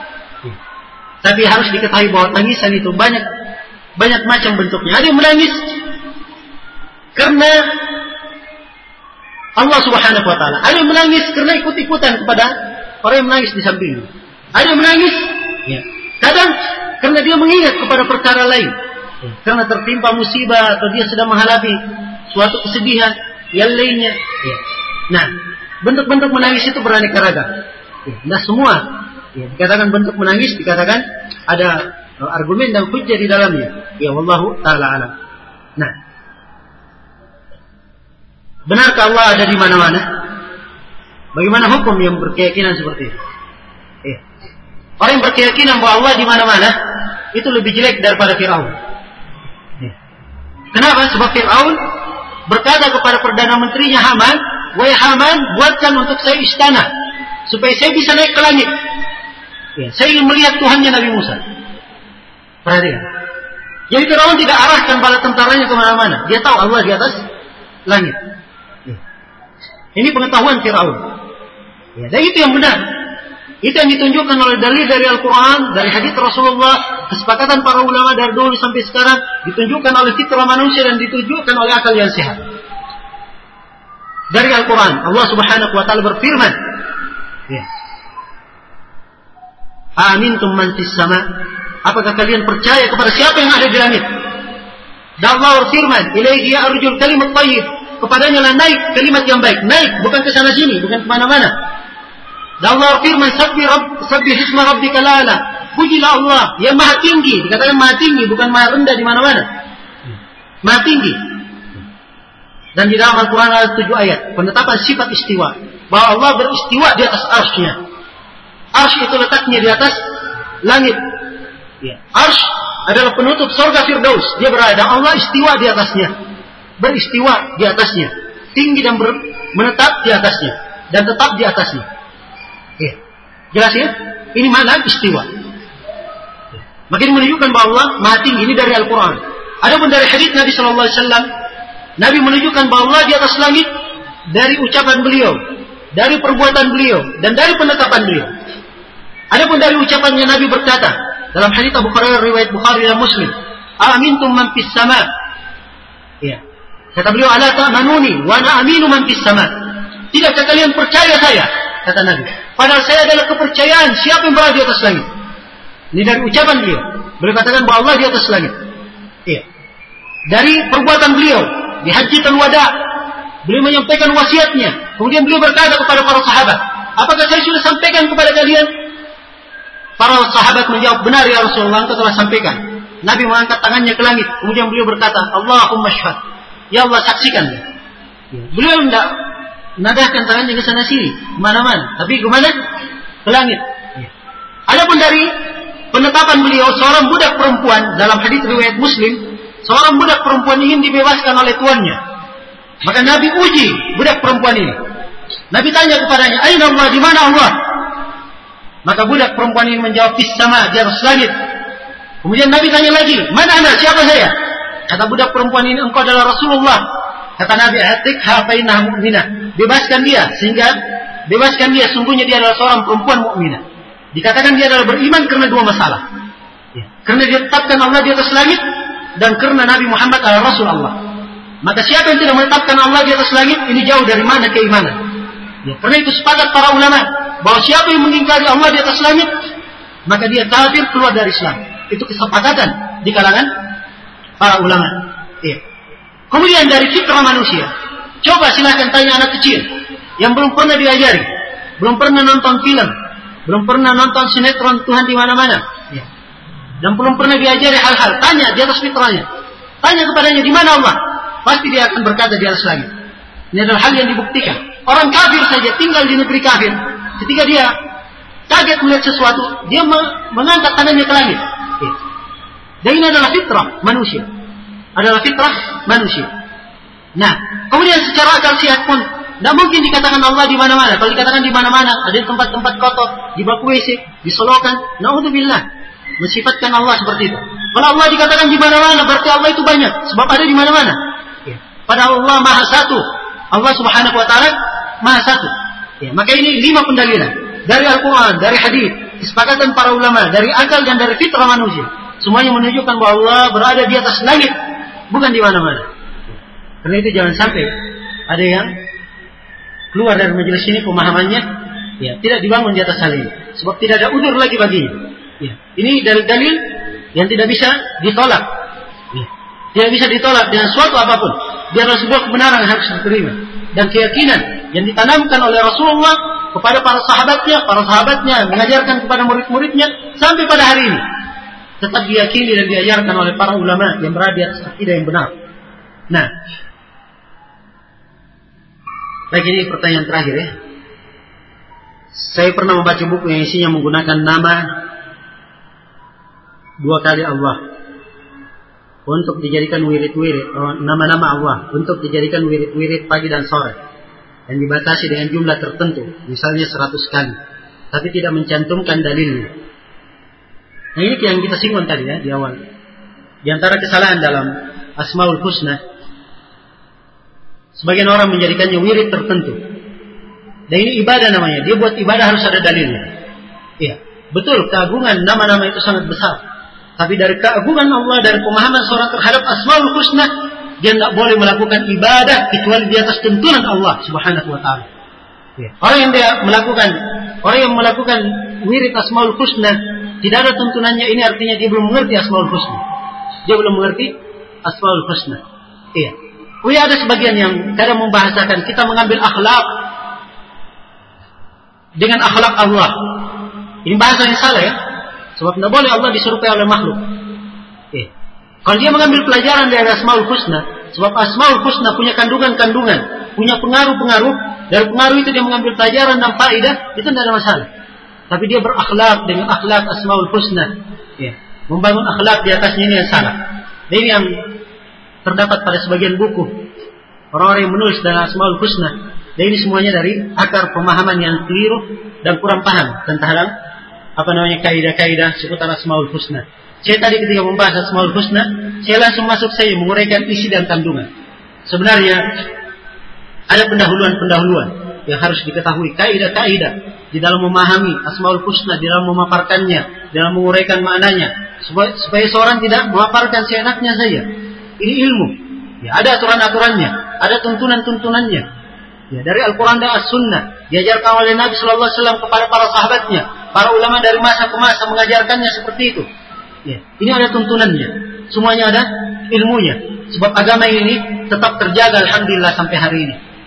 Tapi harus diketahui bahwa tangisan itu banyak banyak macam bentuknya. Ada yang menangis karena Allah Subhanahu wa taala. Ada yang menangis karena ikut-ikutan kepada orang yang menangis di sampingnya. Ada yang menangis ya, kadang karena dia mengingat kepada perkara lain. Karena tertimpa musibah atau dia sedang menghadapi suatu kesedihan yang lainnya. Ya. Nah, bentuk-bentuk menangis itu beraneka ragam. Ya. Nah, semua ya, dikatakan bentuk menangis, dikatakan ada argumen dan hujjah di dalamnya. Ya, wallahu ta'ala alam. Nah, benarkah Allah ada di mana-mana? Bagaimana hukum yang berkeyakinan seperti itu? Ya. Orang yang berkeyakinan bahwa Allah di mana-mana itu lebih jelek daripada Fir'aun. Kenapa? Sebab Fir'aun berkata kepada Perdana Menterinya Haman, "Wahai Haman, buatkan untuk saya istana supaya saya bisa naik ke langit. Ya, saya ingin melihat Tuhannya Nabi Musa." Perhatikan. Jadi Fir'aun tidak arahkan bala tentaranya kemana-mana. Dia tahu Allah di atas langit. Ya. Ini pengetahuan Fir'aun. Ya, dan itu yang benar. Itu yang ditunjukkan oleh dalil dari Al-Quran, dari hadits Rasulullah, kesepakatan para ulama dari dulu sampai sekarang, ditunjukkan oleh fitrah manusia dan ditunjukkan oleh akal yang sehat. Dari Al-Quran, Allah Subhanahu wa taala berfirman, ya. Amintum man fis sama? Apakah kalian percaya kepada siapa yang ada di langit? Dan Allah berfirman, ilaihi arjul kalimat thayyib. Kepadanya lah naik kalimat yang baik. Naik, bukan ke sana sini, bukan kemana-mana. Dan Allah firman, Sabbi Rabb, Sabbi Hisma Rabbika Lala. Pujilah Allah yang maha tinggi. Dikatakan maha tinggi, bukan maha rendah di mana-mana. Maha tinggi. Dan di dalam Al-Quran ada tujuh ayat penetapan sifat istiwa. Bahwa Allah beristiwa di atas arsy-Nya. Arsy itu letaknya di atas langit. Ya. Arsy adalah penutup surga Firdaus. Dia berada. Allah istiwa di atasnya. Beristiwa di atasnya. Tinggi dan ber- menetap di atasnya. Dan tetap di atasnya. Ya. Jelas ya? Ini mana istiwa. Ya. Maka ini menunjukkan bahwa Allah maha tinggi. Ini dari Al-Quran. Adapun dari hadits Nabi Sallallahu Alaihi Wasallam, Nabi menunjukkan bahwa Allah di atas langit dari ucapan beliau, dari perbuatan beliau, dan dari penetapan beliau. Adapun dari ucapannya Nabi berkata dalam hadits Abu Hurairah riwayat Bukhari dan Muslim, "Amintum man fis sama." Ya. Kata beliau, "Ala ta'manuni wa ana aminu man fis sama." Tidakkah kalian percaya saya? Kata Nabi. Padahal saya adalah kepercayaan siapa yang berada di atas langit. Ini dari ucapan beliau. Beliau katakan bahwa Allah di atas langit. Iya. Dari perbuatan beliau di Hajjatul Wada, Beliau menyampaikan wasiatnya. Kemudian beliau berkata kepada para sahabat, apakah saya sudah sampaikan kepada kalian? Para sahabat menjawab, benar ya Rasulullah, engkau telah sampaikan. Nabi mengangkat tangannya ke langit. Kemudian beliau berkata, Allahumma syhad. Ya Allah, saksikan. Beliau tidak nadahkan tangannya ke sana sini, kemana-mana. Tapi kemana? Ke langit. Adapun dari penetapan beliau, seorang budak perempuan, dalam hadis riwayat Muslim, seorang budak perempuan ingin dibebaskan oleh tuannya. Maka Nabi uji budak perempuan ini. Nabi tanya kepadanya, Aina Allah, di mana Allah? Maka budak perempuan ini menjawab, Fis sama, di atas langit. Kemudian Nabi tanya lagi, mana anda, siapa saya? Kata budak perempuan ini, engkau adalah Rasulullah. Kata Nabi, Atikha fa innaha mu'minah. Bebaskan dia, sehingga bebaskan dia, sungguhnya dia adalah seorang perempuan mukminah. Dikatakan dia adalah beriman karena dua masalah. Ya. Karena dia tetapkan Allah di atas langit, dan karena Nabi Muhammad adalah Rasul Allah. Maka siapa yang tidak menetapkan Allah di atas langit, ini jauh dari mana keimanan. Ya. Karena itu sepakat para ulama, bahwa siapa yang mengingkari Allah di atas langit, maka dia kafir, keluar dari Islam. Itu kesepakatan di kalangan para ulama. Ya. Kemudian dari fitrah manusia, coba silakan tanya anak kecil yang belum pernah diajari, belum pernah nonton film, belum pernah nonton sinetron Tuhan di mana-mana, ya. Dan belum pernah diajari hal-hal, tanya di atas fitrahnya, tanya kepadanya di mana Allah, pasti dia akan berkata di atas langit. Ini adalah hal yang dibuktikan. Orang kafir saja tinggal di negeri kafir, ketika dia kaget melihat sesuatu, dia mengangkat tangannya ke langit. Ya. Dan ini adalah fitrah manusia, adalah fitrah manusia. Nah, kemudian secara akal sehat pun tidak mungkin dikatakan Allah di mana-mana. Kalau dikatakan di mana-mana, ada di tempat-tempat kotor, di bak W C, di solokan, naudzubillah, mensifatkan Allah seperti itu. Kalau Allah dikatakan di mana-mana, berarti Allah itu banyak, sebab ada di mana-mana. Ya. Padahal Allah Maha Satu. Allah Subhanahu wa taala Maha Satu. Ya, maka ini lima pendalilan dari Al-Qur'an, dari hadis, kesepakatan para ulama, dari akal dan dari fitrah manusia. Semuanya menunjukkan bahwa Allah berada di atas langit, bukan di mana-mana. Karena itu jangan sampai ada yang keluar dari majelis ini pemahamannya, ya, tidak dibangun di atas hal ini, sebab tidak ada udzur lagi baginya. Ya, ini dalil-dalil yang tidak bisa ditolak, ya, tidak bisa ditolak dengan suatu apapun. Dia adalah sebuah kebenaran yang harus diterima, dan keyakinan yang ditanamkan oleh Rasulullah kepada para sahabatnya, para sahabatnya mengajarkan kepada murid-muridnya sampai pada hari ini, tetap diyakini dan diajarkan oleh para ulama yang berada di atas akidah yang benar. Nah, baik, ini pertanyaan terakhir ya. Saya pernah membaca buku yang isinya menggunakan nama dua kali Allah untuk dijadikan wirid-wirid, nama-nama Allah untuk dijadikan wirid-wirid pagi dan sore, dan dibatasi dengan jumlah tertentu, misalnya seratus kali, tapi tidak mencantumkan dalilnya. Nah, ini yang kita singgung tadi ya di awal. Di antara kesalahan dalam Asmaul Husna, sebagian orang menjadikannya wirid tertentu. Dan ini ibadah namanya. Dia buat ibadah harus ada dalilnya. Iya, betul, keagungan nama-nama itu sangat besar. Tapi dari keagungan Allah, dari pemahaman seorang terhadap Asmaul Husna, dia tidak boleh melakukan ibadah kecuali di atas tuntunan Allah Subhanahu wa taala. Iya. Orang yang dia melakukan, orang yang melakukan wirid Asmaul Husna, tidak ada tuntunannya, ini artinya dia belum mengerti Asmaul Husna. Dia belum mengerti Asmaul Husna. Iya. Oh ya, ada sebagian yang kadang membahasakan kita mengambil akhlak dengan akhlak Allah. Ini bahasa yang salah ya. Sebab tidak boleh Allah diserupai oleh makhluk. Eh. Kalau dia mengambil pelajaran dari Asmaul Husna, sebab Asmaul Husna punya kandungan-kandungan, punya pengaruh-pengaruh, dari pengaruh itu dia mengambil pelajaran dan faedah, itu tidak ada masalah. Tapi dia berakhlak dengan akhlak Asmaul Husna. Eh. Membangun akhlak di atasnya, ini yang salah. Dan ini yang terdapat pada sebagian buku orang-orang yang menulis dalam Asmaul Husna. Dan ini semuanya dari akar pemahaman yang keliru dan kurang paham tentang apa namanya kaidah-kaidah seputar Asmaul Husna. Saya tadi ketika membahas Asmaul Husna, saya langsung masuk saya menguraikan isi dan kandungan. Sebenarnya ada pendahuluan-pendahuluan yang harus diketahui, kaidah-kaidah di dalam memahami Asmaul Husna, di dalam memaparkannya, dalam menguraikan maknanya, supaya, supaya seorang tidak memaparkan seenaknya saja. Ini ilmu. Ya, ada aturan-aturannya, ada tuntunan-tuntunannya. Ya, dari Al-Quran dan As-Sunnah diajarkan oleh Nabi Sallallahu Alaihi Wasallam kepada para sahabatnya, para ulama dari masa ke masa mengajarkannya seperti itu. Ya, ini ada tuntunannya, semuanya ada ilmunya. Sebab agama ini tetap terjaga alhamdulillah sampai hari ini.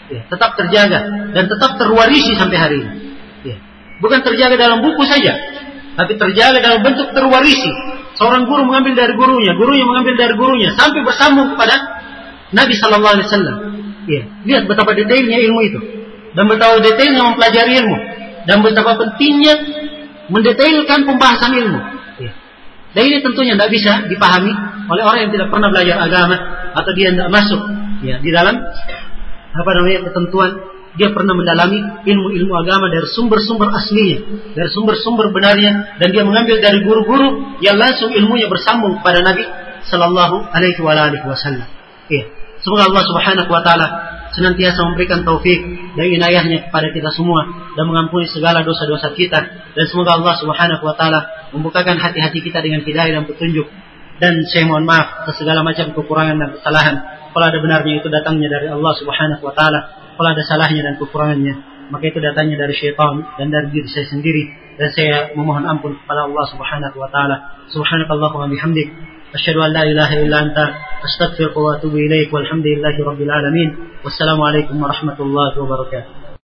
Ya, tetap terjaga dan tetap terwarisi sampai hari ini. Ya. Bukan terjaga dalam buku saja, tapi terjaga dalam bentuk terwarisi. Seorang guru mengambil dari gurunya, gurunya mengambil dari gurunya, sampai bersambung kepada Nabi Sallallahu Alaihi Wasallam. Ya, lihat betapa detailnya ilmu itu, dan betapa detailnya mempelajari ilmu, dan betapa pentingnya mendetailkan pembahasan ilmu. Ya. Dan ini tentunya tidak bisa dipahami oleh orang yang tidak pernah belajar agama atau dia tidak masuk ya di dalam apa namanya ketentuan. Dia pernah mendalami ilmu-ilmu agama dari sumber-sumber aslinya, dari sumber-sumber benarnya, dan dia mengambil dari guru-guru yang langsung ilmunya bersambung kepada Nabi Sallallahu Alaihi Wasallam. Ya. Semoga Allah Subhanahu Wa Taala senantiasa memberikan taufik dan inayahnya kepada kita semua dan mengampuni segala dosa-dosa kita, dan semoga Allah Subhanahu Wa Taala membukakan hati-hati kita dengan hidayah dan petunjuk. Dan saya mohon maaf atas segala macam kekurangan dan kesalahan. Kalau ada benarnya itu datangnya dari Allah Subhanahu Wa Taala. Kalau ada salahnya dan kekurangannya, maka itu datangnya dari syaitan dan dari diri saya sendiri. Dan saya memohon ampun kepada Allah Subhanahu Wa Taala. Subhanakallahumma bihamdik, asyhadu an la ilaha illa anta, astaghfiruka wa atubu ilaik. Walhamdulillahi rabbil alamin. Wassalamualaikum warahmatullahi wabarakatuh.